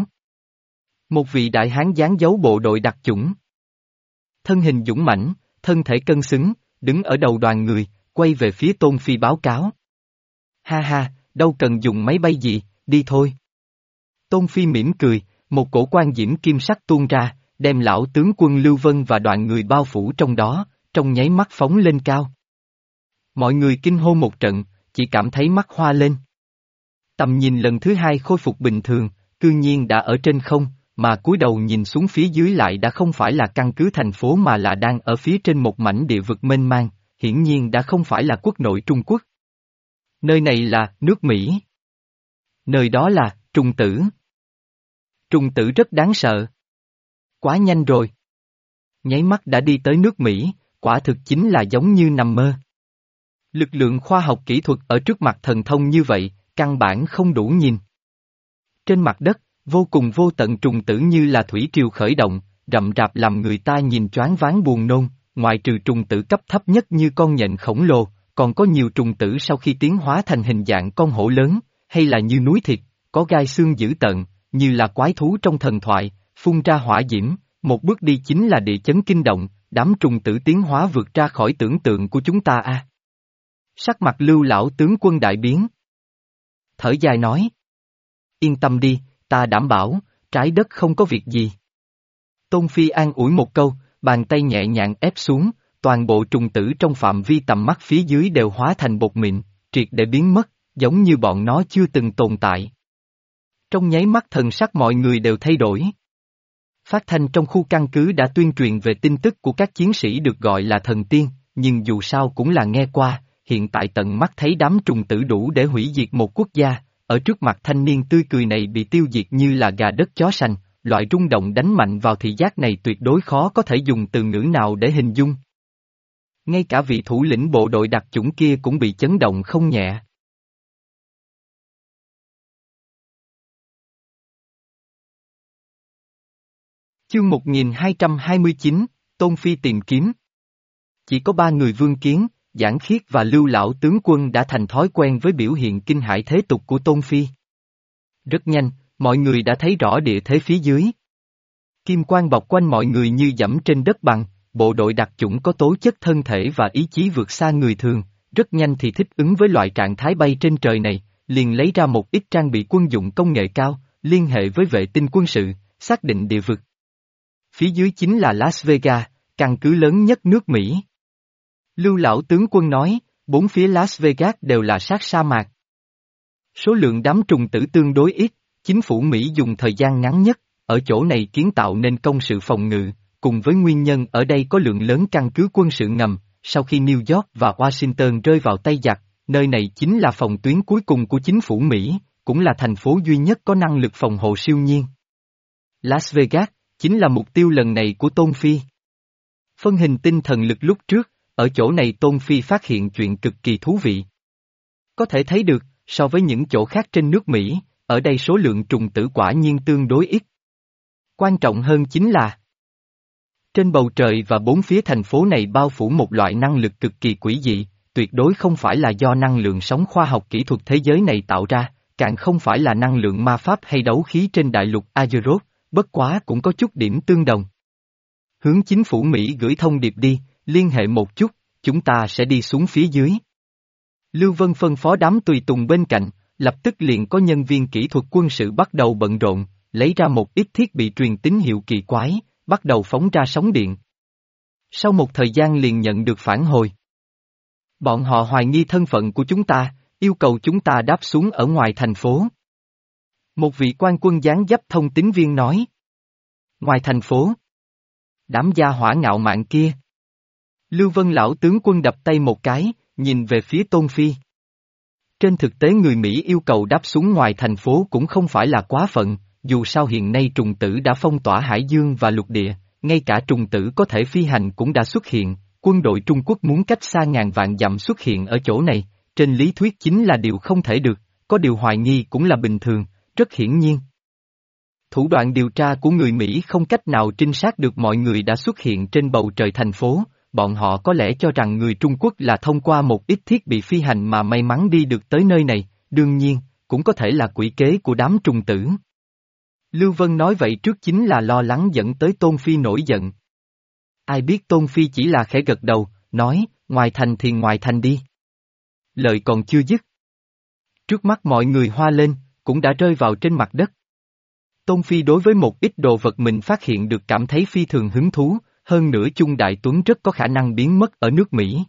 Một vị đại hán dáng dấu bộ đội đặc chủng. Thân hình dũng mãnh, thân thể cân xứng, đứng ở đầu đoàn người, quay về phía Tôn Phi báo cáo. Ha ha, đâu cần dùng máy bay gì, đi thôi. Tôn Phi mỉm cười, một cổ quan diễm kim sắc tuôn ra, đem lão tướng quân Lưu Vân và đoàn người bao phủ trong đó, trong nháy mắt phóng lên cao. Mọi người kinh hô một trận, chỉ cảm thấy mắt hoa lên. Tầm nhìn lần thứ hai khôi phục bình thường, cư nhiên đã ở trên không, mà cúi đầu nhìn xuống phía dưới lại đã không phải là căn cứ thành phố mà là đang ở phía trên một mảnh địa vực mênh mang, hiển nhiên đã không phải là quốc nội Trung Quốc. Nơi này là nước Mỹ. Nơi đó là Trung Tử. Trung Tử rất đáng sợ. Quá nhanh rồi. Nháy mắt đã đi tới nước Mỹ, quả thực chính là giống như nằm mơ. Lực lượng khoa học kỹ thuật ở trước mặt thần thông như vậy, căn bản không đủ nhìn. Trên mặt đất, vô cùng vô tận trùng tử như là thủy triều khởi động, rậm rạp làm người ta nhìn choáng váng buồn nôn, ngoại trừ trùng tử cấp thấp nhất như con nhện khổng lồ, còn có nhiều trùng tử sau khi tiến hóa thành hình dạng con hổ lớn, hay là như núi thịt, có gai xương dữ tợn, như là quái thú trong thần thoại, phun ra hỏa diễm, một bước đi chính là địa chấn kinh động, đám trùng tử tiến hóa vượt ra khỏi tưởng tượng của chúng ta a. Sắc mặt Lưu lão tướng quân đại biến. Thở dài nói. Yên tâm đi, ta đảm bảo, trái đất không có việc gì. Tôn Phi an ủi một câu, bàn tay nhẹ nhàng ép xuống, toàn bộ trùng tử trong phạm vi tầm mắt phía dưới đều hóa thành bột mịn, triệt để biến mất, giống như bọn nó chưa từng tồn tại. Trong nháy mắt thần sắc mọi người đều thay đổi. Phát thanh trong khu căn cứ đã tuyên truyền về tin tức của các chiến sĩ được gọi là thần tiên, nhưng dù sao cũng là nghe qua, hiện tại tận mắt thấy đám trùng tử đủ để hủy diệt một quốc gia, ở trước mặt thanh niên tươi cười này bị tiêu diệt như là gà đất chó sành, loại rung động đánh mạnh vào thị giác này tuyệt đối khó có thể dùng từ ngữ nào để hình dung. Ngay cả vị thủ lĩnh bộ đội đặc chủng kia cũng bị chấn động không nhẹ. Chương một nghìn hai trăm hai mươi chín, Tôn Phi tìm kiếm. Chỉ có ba người Vương Kiến, Giảng Khiết và Lưu lão tướng quân đã thành thói quen với biểu hiện kinh hãi thế tục của Tôn Phi. Rất nhanh, mọi người đã thấy rõ địa thế phía dưới. Kim quang bọc quanh mọi người như dẫm trên đất bằng, bộ đội đặc chủng có tố chất thân thể và ý chí vượt xa người thường, rất nhanh thì thích ứng với loại trạng thái bay trên trời này, liền lấy ra một ít trang bị quân dụng công nghệ cao, liên hệ với vệ tinh quân sự, xác định địa vực. Phía dưới chính là Las Vegas, căn cứ lớn nhất nước Mỹ. Lưu lão tướng quân nói, bốn phía Las Vegas đều là sát sa mạc. Số lượng đám trùng tử tương đối ít, chính phủ Mỹ dùng thời gian ngắn nhất, ở chỗ này kiến tạo nên công sự phòng ngự, cùng với nguyên nhân ở đây có lượng lớn căn cứ quân sự ngầm, sau khi New York và Washington rơi vào tay giặc, nơi này chính là phòng tuyến cuối cùng của chính phủ Mỹ, cũng là thành phố duy nhất có năng lực phòng hộ siêu nhiên. Las Vegas, chính là mục tiêu lần này của Tôn Phi. Phân hình tinh thần lực lúc trước, ở chỗ này Tôn Phi phát hiện chuyện cực kỳ thú vị. Có thể thấy được, so với những chỗ khác trên nước Mỹ, ở đây số lượng trùng tử quả nhiên tương đối ít. Quan trọng hơn chính là trên bầu trời và bốn phía thành phố này bao phủ một loại năng lực cực kỳ quỷ dị, tuyệt đối không phải là do năng lượng sóng khoa học kỹ thuật thế giới này tạo ra, càng không phải là năng lượng ma pháp hay đấu khí trên đại lục Azeroth, bất quá cũng có chút điểm tương đồng. Hướng chính phủ Mỹ gửi thông điệp đi, liên hệ một chút, chúng ta sẽ đi xuống phía dưới. Lưu Vân phân phó đám tùy tùng bên cạnh, lập tức liền có nhân viên kỹ thuật quân sự bắt đầu bận rộn, lấy ra một ít thiết bị truyền tín hiệu kỳ quái, bắt đầu phóng ra sóng điện. Sau một thời gian liền nhận được phản hồi. Bọn họ hoài nghi thân phận của chúng ta, yêu cầu chúng ta đáp xuống ở ngoài thành phố. Một vị quan quân gián dấp thông tín viên nói. Ngoài thành phố. Đám gia hỏa ngạo mạn kia. Lưu Vân lão tướng quân đập tay một cái, nhìn về phía Tôn Phi. Trên thực tế người Mỹ yêu cầu đáp xuống ngoài thành phố cũng không phải là quá phận, dù sao hiện nay trùng tử đã phong tỏa hải dương và lục địa, ngay cả trùng tử có thể phi hành cũng đã xuất hiện, quân đội Trung Quốc muốn cách xa ngàn vạn dặm xuất hiện ở chỗ này, trên lý thuyết chính là điều không thể được, có điều hoài nghi cũng là bình thường, rất hiển nhiên. Thủ đoạn điều tra của người Mỹ không cách nào trinh sát được mọi người đã xuất hiện trên bầu trời thành phố, bọn họ có lẽ cho rằng người Trung Quốc là thông qua một ít thiết bị phi hành mà may mắn đi được tới nơi này, đương nhiên, cũng có thể là quỷ kế của đám trùng tử. Lưu Vân nói vậy trước chính là lo lắng dẫn tới Tôn Phi nổi giận. Ai biết Tôn Phi chỉ là khẽ gật đầu, nói, ngoài thành thì ngoài thành đi. Lời còn chưa dứt. Trước mắt mọi người hoa lên, cũng đã rơi vào trên mặt đất. Tôn Phi đối với một ít đồ vật mình phát hiện được cảm thấy phi thường hứng thú, hơn nữa Chung Đại Tuấn rất có khả năng biến mất ở nước Mỹ.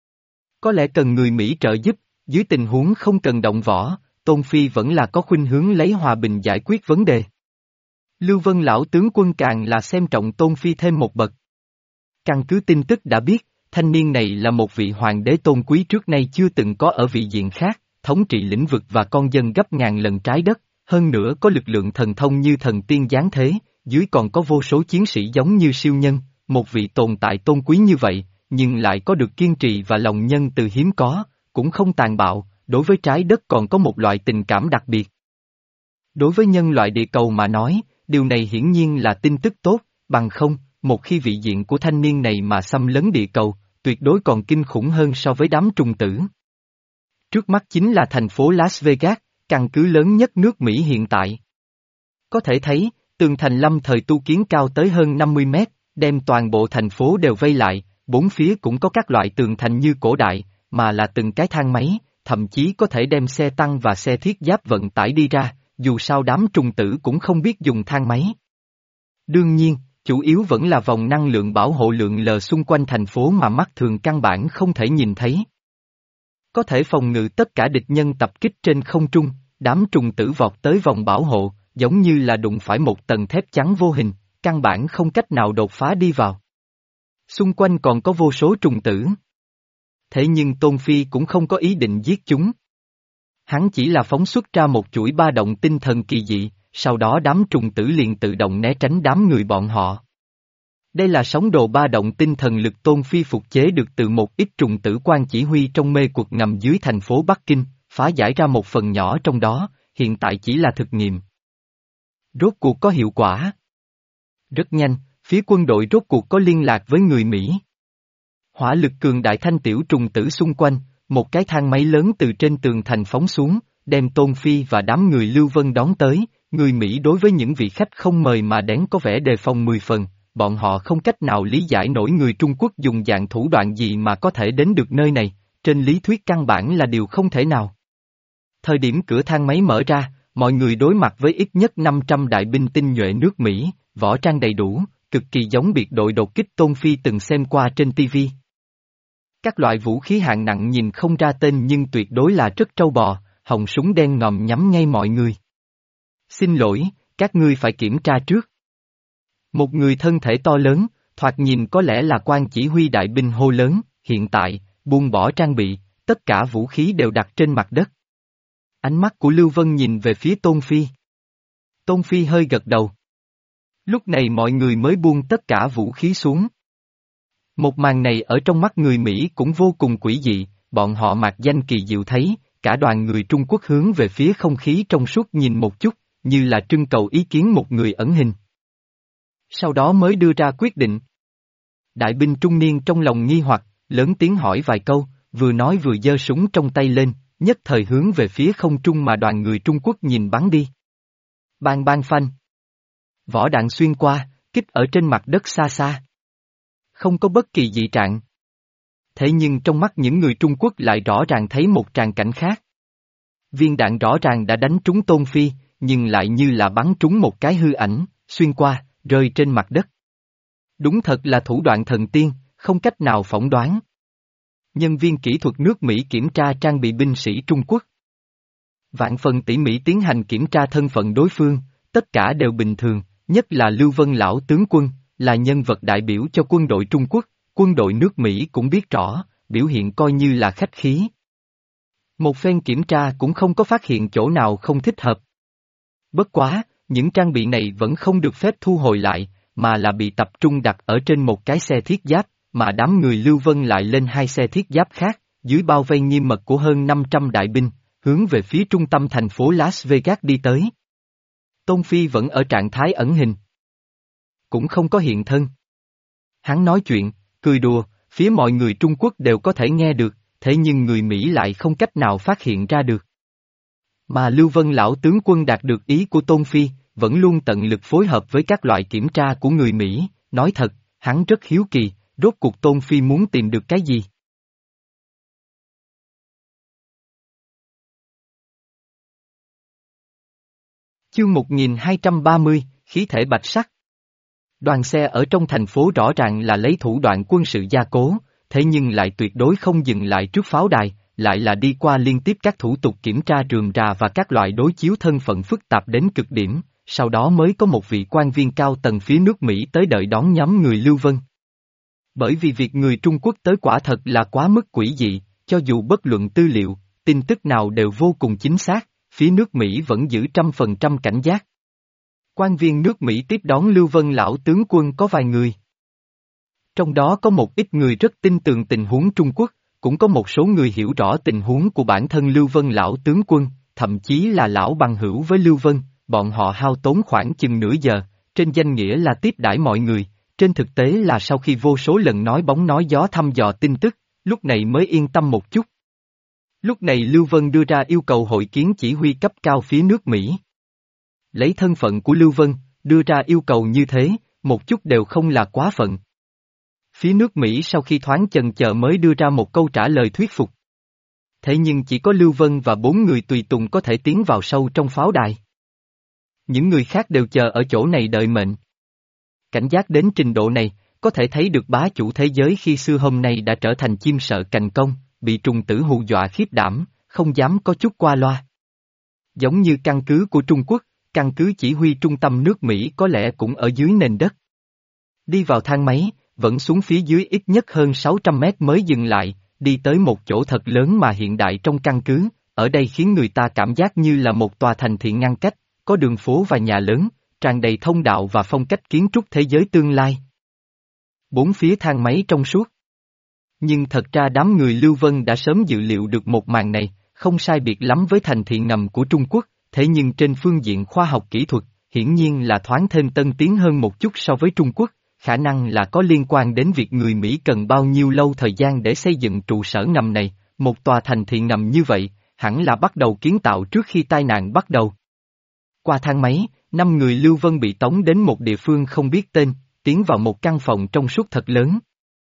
Có lẽ cần người Mỹ trợ giúp, dưới tình huống không cần động võ, Tôn Phi vẫn là có khuynh hướng lấy hòa bình giải quyết vấn đề. Lưu Vân lão tướng quân càng là xem trọng Tôn Phi thêm một bậc. Căn cứ tin tức đã biết, thanh niên này là một vị hoàng đế tôn quý trước nay chưa từng có ở vị diện khác, thống trị lĩnh vực và con dân gấp ngàn lần trái đất, hơn nữa có lực lượng thần thông như thần tiên giáng thế, dưới còn có vô số chiến sĩ giống như siêu nhân, một vị tồn tại tôn quý như vậy, nhưng lại có được kiên trì và lòng nhân từ hiếm có, cũng không tàn bạo, đối với trái đất còn có một loại tình cảm đặc biệt. Đối với nhân loại địa cầu mà nói, điều này hiển nhiên là tin tức tốt, bằng không, một khi vị diện của thanh niên này mà xâm lấn địa cầu, tuyệt đối còn kinh khủng hơn so với đám trùng tử. Trước mắt chính là thành phố Las Vegas, căn cứ lớn nhất nước Mỹ hiện tại. Có thể thấy, tường thành lâm thời tu kiến cao tới hơn năm mươi mét, đem toàn bộ thành phố đều vây lại, bốn phía cũng có các loại tường thành như cổ đại, mà là từng cái thang máy, thậm chí có thể đem xe tăng và xe thiết giáp vận tải đi ra, dù sao đám trùng tử cũng không biết dùng thang máy. Đương nhiên, chủ yếu vẫn là vòng năng lượng bảo hộ lượng L xung quanh thành phố mà mắt thường căn bản không thể nhìn thấy. Có thể phòng ngự tất cả địch nhân tập kích trên không trung, đám trùng tử vọt tới vòng bảo hộ, giống như là đụng phải một tầng thép trắng vô hình, căn bản không cách nào đột phá đi vào. Xung quanh còn có vô số trùng tử. Thế nhưng Tôn Phi cũng không có ý định giết chúng. Hắn chỉ là phóng xuất ra một chuỗi ba động tinh thần kỳ dị, sau đó đám trùng tử liền tự động né tránh đám người bọn họ. Đây là sóng đồ ba động tinh thần lực Tôn Phi phục chế được từ một ít trùng tử quan chỉ huy trong mê cuộc ngầm dưới thành phố Bắc Kinh, phá giải ra một phần nhỏ trong đó, hiện tại chỉ là thực nghiệm. Rốt cuộc có hiệu quả. Rất nhanh, phía quân đội rốt cuộc có liên lạc với người Mỹ. Hỏa lực cường đại thanh tiểu trùng tử xung quanh, một cái thang máy lớn từ trên tường thành phóng xuống, đem Tôn Phi và đám người Lưu Vân đón tới, người Mỹ đối với những vị khách không mời mà đến có vẻ đề phòng mười phần, bọn họ không cách nào lý giải nổi người Trung Quốc dùng dạng thủ đoạn gì mà có thể đến được nơi này, trên lý thuyết căn bản là điều không thể nào. Thời điểm cửa thang máy mở ra, mọi người đối mặt với ít nhất năm trăm đại binh tinh nhuệ nước Mỹ, võ trang đầy đủ, cực kỳ giống biệt đội đột kích Tôn Phi từng xem qua trên ti vi. Các loại vũ khí hạng nặng nhìn không ra tên nhưng tuyệt đối là rất trâu bò, họng súng đen ngòm nhắm ngay mọi người. Xin lỗi, các ngươi phải kiểm tra trước. Một người thân thể to lớn, thoạt nhìn có lẽ là quan chỉ huy đại binh hô lớn, hiện tại, buông bỏ trang bị, tất cả vũ khí đều đặt trên mặt đất. Ánh mắt của Lưu Vân nhìn về phía Tôn Phi. Tôn Phi hơi gật đầu. Lúc này mọi người mới buông tất cả vũ khí xuống. Một màn này ở trong mắt người Mỹ cũng vô cùng quỷ dị, bọn họ mạc danh kỳ diệu thấy, cả đoàn người Trung Quốc hướng về phía không khí trong suốt nhìn một chút, như là trưng cầu ý kiến một người ẩn hình. Sau đó mới đưa ra quyết định. Đại binh trung niên trong lòng nghi hoặc, lớn tiếng hỏi vài câu, vừa nói vừa giơ súng trong tay lên, nhất thời hướng về phía không trung mà đoàn người Trung Quốc nhìn bắn đi. Bang bang phanh. Vỏ đạn xuyên qua, kích ở trên mặt đất xa xa. Không có bất kỳ dị trạng. Thế nhưng trong mắt những người Trung Quốc lại rõ ràng thấy một tràng cảnh khác. Viên đạn rõ ràng đã đánh trúng Tôn Phi, nhưng lại như là bắn trúng một cái hư ảnh, xuyên qua, rơi trên mặt đất. Đúng thật là thủ đoạn thần tiên, không cách nào phỏng đoán. Nhân viên kỹ thuật nước Mỹ kiểm tra trang bị binh sĩ Trung Quốc. Vạn phần tỉ mỉ tiến hành kiểm tra thân phận đối phương, tất cả đều bình thường, nhất là Lưu Vân lão tướng quân, là nhân vật đại biểu cho quân đội Trung Quốc, quân đội nước Mỹ cũng biết rõ, biểu hiện coi như là khách khí. Một phen kiểm tra cũng không có phát hiện chỗ nào không thích hợp. Bất quá, những trang bị này vẫn không được phép thu hồi lại, mà là bị tập trung đặt ở trên một cái xe thiết giáp, mà đám người Lưu Vân lại lên hai xe thiết giáp khác, dưới bao vây nghiêm mật của hơn năm trăm đại binh, hướng về phía trung tâm thành phố Las Vegas đi tới. Tôn Phi vẫn ở trạng thái ẩn hình. Cũng không có hiện thân. Hắn nói chuyện, cười đùa, phía mọi người Trung Quốc đều có thể nghe được, thế nhưng người Mỹ lại không cách nào phát hiện ra được. Mà Lưu Vân lão tướng quân đạt được ý của Tôn Phi, vẫn luôn tận lực phối hợp với các loại kiểm tra của người Mỹ, nói thật, hắn rất hiếu kỳ, rốt cuộc Tôn Phi muốn tìm được cái gì. Chương một nghìn hai trăm ba mươi, khí thể bạch sắc. Đoàn xe ở trong thành phố rõ ràng là lấy thủ đoạn quân sự gia cố, thế nhưng lại tuyệt đối không dừng lại trước pháo đài, lại là đi qua liên tiếp các thủ tục kiểm tra rườm rà và các loại đối chiếu thân phận phức tạp đến cực điểm, sau đó mới có một vị quan viên cao tầng phía nước Mỹ tới đợi đón nhóm người Lưu Vân. Bởi vì việc người Trung Quốc tới quả thật là quá mức quỷ dị, cho dù bất luận tư liệu, tin tức nào đều vô cùng chính xác, phía nước Mỹ vẫn giữ trăm phần trăm cảnh giác. Quan viên nước Mỹ tiếp đón Lưu Vân lão tướng quân có vài người. Trong đó có một ít người rất tin tưởng tình huống Trung Quốc, cũng có một số người hiểu rõ tình huống của bản thân Lưu Vân lão tướng quân, thậm chí là lão bằng hữu với Lưu Vân, bọn họ hao tốn khoảng chừng nửa giờ, trên danh nghĩa là tiếp đãi mọi người, trên thực tế là sau khi vô số lần nói bóng nói gió thăm dò tin tức, lúc này mới yên tâm một chút. Lúc này Lưu Vân đưa ra yêu cầu hội kiến chỉ huy cấp cao phía nước Mỹ. Lấy thân phận của Lưu Vân, đưa ra yêu cầu như thế, một chút đều không là quá phận. Phía nước Mỹ sau khi thoáng chần chờ mới đưa ra một câu trả lời thuyết phục. Thế nhưng chỉ có Lưu Vân và bốn người tùy tùng có thể tiến vào sâu trong pháo đài. Những người khác đều chờ ở chỗ này đợi mệnh. Cảnh giác đến trình độ này, có thể thấy được bá chủ thế giới khi xưa hôm nay đã trở thành chim sợ cành cong, bị trùng tử hù dọa khiếp đảm, không dám có chút qua loa. Giống như căn cứ của Trung Quốc, căn cứ chỉ huy trung tâm nước Mỹ có lẽ cũng ở dưới nền đất. Đi vào thang máy, vẫn xuống phía dưới ít nhất hơn sáu trăm mét mới dừng lại, đi tới một chỗ thật lớn mà hiện đại trong căn cứ, ở đây khiến người ta cảm giác như là một tòa thành thị ngăn cách, có đường phố và nhà lớn, tràn đầy thông đạo và phong cách kiến trúc thế giới tương lai. Bốn phía thang máy trong suốt. Nhưng thật ra đám người Lưu Vân đã sớm dự liệu được một màn này, không sai biệt lắm với thành thị ngầm của Trung Quốc, thế nhưng trên phương diện khoa học kỹ thuật, hiển nhiên là thoáng thêm tân tiến hơn một chút so với Trung Quốc, khả năng là có liên quan đến việc người Mỹ cần bao nhiêu lâu thời gian để xây dựng trụ sở ngầm này, một tòa thành thị ngầm như vậy, hẳn là bắt đầu kiến tạo trước khi tai nạn bắt đầu. Qua thang máy, năm người Lưu Vân bị tống đến một địa phương không biết tên, tiến vào một căn phòng trong suốt thật lớn.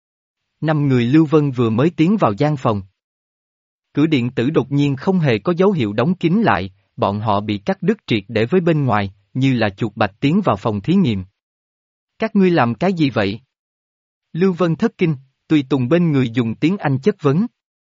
Năm người Lưu Vân vừa mới tiến vào gian phòng. Cửa điện tử đột nhiên không hề có dấu hiệu đóng kín lại, bọn họ bị cắt đứt triệt để với bên ngoài, như là chuột bạch tiến vào phòng thí nghiệm. Các ngươi làm cái gì vậy? Lưu Vân thất kinh, tùy tùng bên người dùng tiếng Anh chất vấn.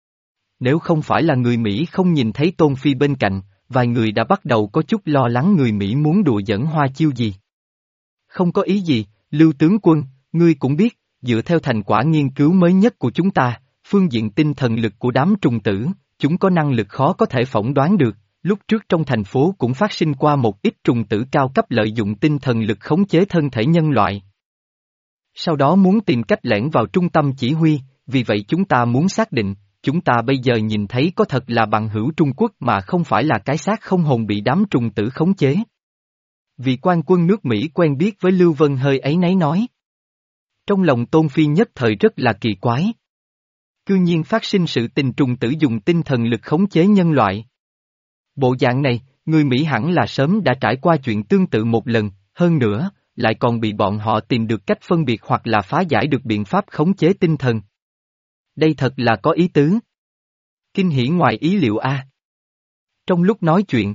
Nếu không phải là người Mỹ không nhìn thấy Tôn Phi bên cạnh, vài người đã bắt đầu có chút lo lắng người Mỹ muốn đùa giỡn hoa chiêu gì. Không có ý gì, Lưu tướng quân, ngươi cũng biết, dựa theo thành quả nghiên cứu mới nhất của chúng ta, phương diện tinh thần lực của đám trùng tử, chúng có năng lực khó có thể phỏng đoán được, lúc trước trong thành phố cũng phát sinh qua một ít trùng tử cao cấp lợi dụng tinh thần lực khống chế thân thể nhân loại. Sau đó muốn tìm cách lẻn vào trung tâm chỉ huy, vì vậy chúng ta muốn xác định, chúng ta bây giờ nhìn thấy có thật là bằng hữu Trung Quốc mà không phải là cái xác không hồn bị đám trùng tử khống chế. Vị quan quân nước Mỹ quen biết với Lưu Vân hơi áy náy nói. Trong lòng Tôn Phi nhất thời rất là kỳ quái. Cư nhiên phát sinh sự tình trùng tử dùng tinh thần lực khống chế nhân loại. Bộ dạng này, người Mỹ hẳn là sớm đã trải qua chuyện tương tự một lần, hơn nữa, lại còn bị bọn họ tìm được cách phân biệt hoặc là phá giải được biện pháp khống chế tinh thần. Đây thật là có ý tứ. Kinh hỉ ngoài ý liệu a. Trong lúc nói chuyện,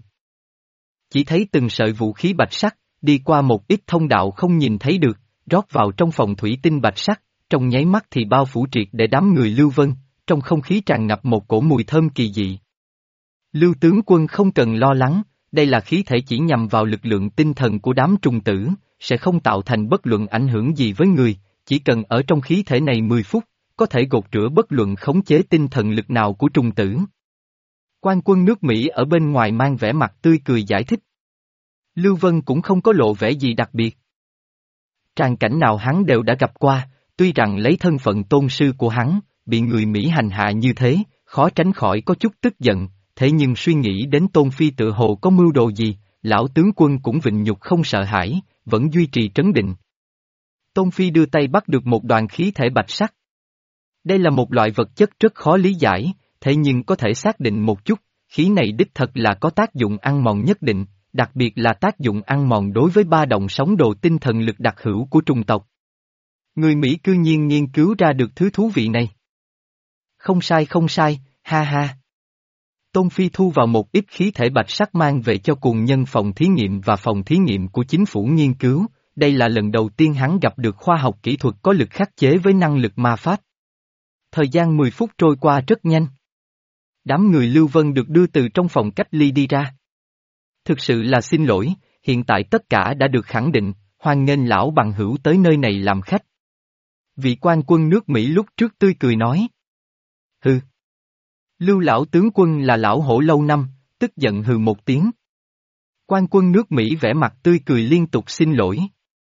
chỉ thấy từng sợi vũ khí bạch sắc, đi qua một ít thông đạo không nhìn thấy được, rót vào trong phòng thủy tinh bạch sắc, trong nháy mắt thì bao phủ triệt để đám người Lưu Vân, trong không khí tràn ngập một cổ mùi thơm kỳ dị. Lưu tướng quân không cần lo lắng, đây là khí thể chỉ nhằm vào lực lượng tinh thần của đám trùng tử, sẽ không tạo thành bất luận ảnh hưởng gì với người, chỉ cần ở trong khí thể này mười phút, có thể gột rửa bất luận khống chế tinh thần lực nào của trùng tử. Quan quân nước Mỹ ở bên ngoài mang vẻ mặt tươi cười giải thích. Lưu Vân cũng không có lộ vẻ gì đặc biệt. Tràng cảnh nào hắn đều đã gặp qua, tuy rằng lấy thân phận tôn sư của hắn, bị người Mỹ hành hạ như thế, khó tránh khỏi có chút tức giận, thế nhưng suy nghĩ đến Tôn Phi tự hồ có mưu đồ gì, lão tướng quân cũng vịnh nhục không sợ hãi, vẫn duy trì trấn định. Tôn Phi đưa tay bắt được một đoàn khí thể bạch sắc. Đây là một loại vật chất rất khó lý giải, thế nhưng có thể xác định một chút, khí này đích thật là có tác dụng ăn mòn nhất định, đặc biệt là tác dụng ăn mòn đối với ba động sóng đồ tinh thần lực đặc hữu của trùng tộc. Người Mỹ cư nhiên nghiên cứu ra được thứ thú vị này. Không sai không sai, ha ha. Tôn Phi thu vào một ít khí thể bạch sắc mang về cho cùng nhân phòng thí nghiệm và phòng thí nghiệm của chính phủ nghiên cứu, đây là lần đầu tiên hắn gặp được khoa học kỹ thuật có lực khắc chế với năng lực ma pháp. Thời gian mười phút trôi qua rất nhanh. Đám người Lưu Vân được đưa từ trong phòng cách ly đi ra. Thực sự là xin lỗi, hiện tại tất cả đã được khẳng định, hoan nghênh lão bằng hữu tới nơi này làm khách. Vị quan quân nước Mỹ lúc trước tươi cười nói. Hừ. Lưu lão tướng quân là lão hổ lâu năm, tức giận hừ một tiếng. Quan quân nước Mỹ vẻ mặt tươi cười liên tục xin lỗi.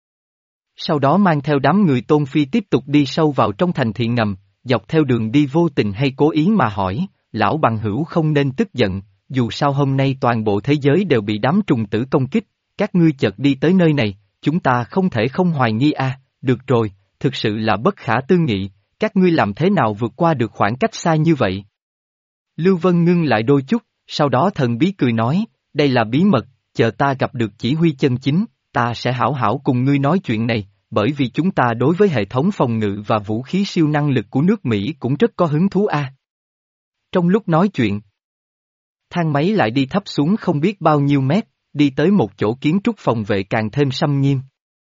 Sau đó mang theo đám người Tôn Phi tiếp tục đi sâu vào trong thành thị ngầm, dọc theo đường đi vô tình hay cố ý mà hỏi, lão bằng hữu không nên tức giận, dù sao hôm nay toàn bộ thế giới đều bị đám trùng tử công kích, các ngươi chợt đi tới nơi này, chúng ta không thể không hoài nghi a. À, được rồi, thực sự là bất khả tư nghị, các ngươi làm thế nào vượt qua được khoảng cách xa như vậy? Lưu Vân ngưng lại đôi chút, sau đó thần bí cười nói, đây là bí mật, chờ ta gặp được chỉ huy chân chính, ta sẽ hảo hảo cùng ngươi nói chuyện này, bởi vì chúng ta đối với hệ thống phòng ngự và vũ khí siêu năng lực của nước Mỹ cũng rất có hứng thú a. À. Trong lúc nói chuyện, thang máy lại đi thấp xuống không biết bao nhiêu mét, đi tới một chỗ kiến trúc phòng vệ càng thêm xâm nghiêm.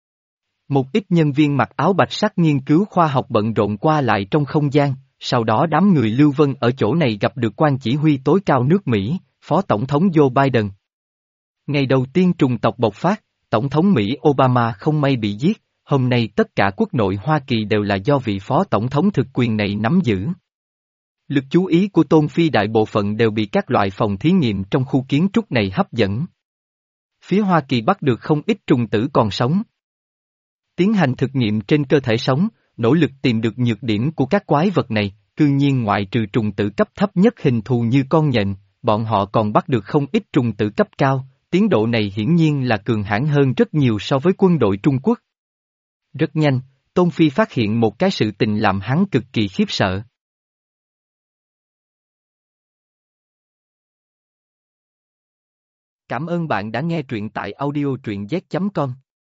Một ít nhân viên mặc áo bạch sắc nghiên cứu khoa học bận rộn qua lại trong không gian, sau đó đám người Lưu Vân ở chỗ này gặp được quan chỉ huy tối cao nước Mỹ, Phó Tổng thống Joe Biden. Ngày đầu tiên trùng tộc bộc phát, Tổng thống Mỹ Obama không may bị giết, hôm nay tất cả quốc nội Hoa Kỳ đều là do vị Phó Tổng thống thực quyền này nắm giữ. Lực chú ý của Tôn Phi đại bộ phận đều bị các loại phòng thí nghiệm trong khu kiến trúc này hấp dẫn. Phía Hoa Kỳ bắt được không ít trùng tử còn sống. Tiến hành thực nghiệm trên cơ thể sống, nỗ lực tìm được nhược điểm của các quái vật này, cư nhiên ngoại trừ trùng tử cấp thấp nhất hình thù như con nhện, bọn họ còn bắt được không ít trùng tử cấp cao, tiến độ này hiển nhiên là cường hãn hơn rất nhiều so với quân đội Trung Quốc. Rất nhanh, Tôn Phi phát hiện một cái sự tình làm hắn cực kỳ khiếp sợ. Cảm ơn bạn đã nghe truyện tại audio truyện z chấm com.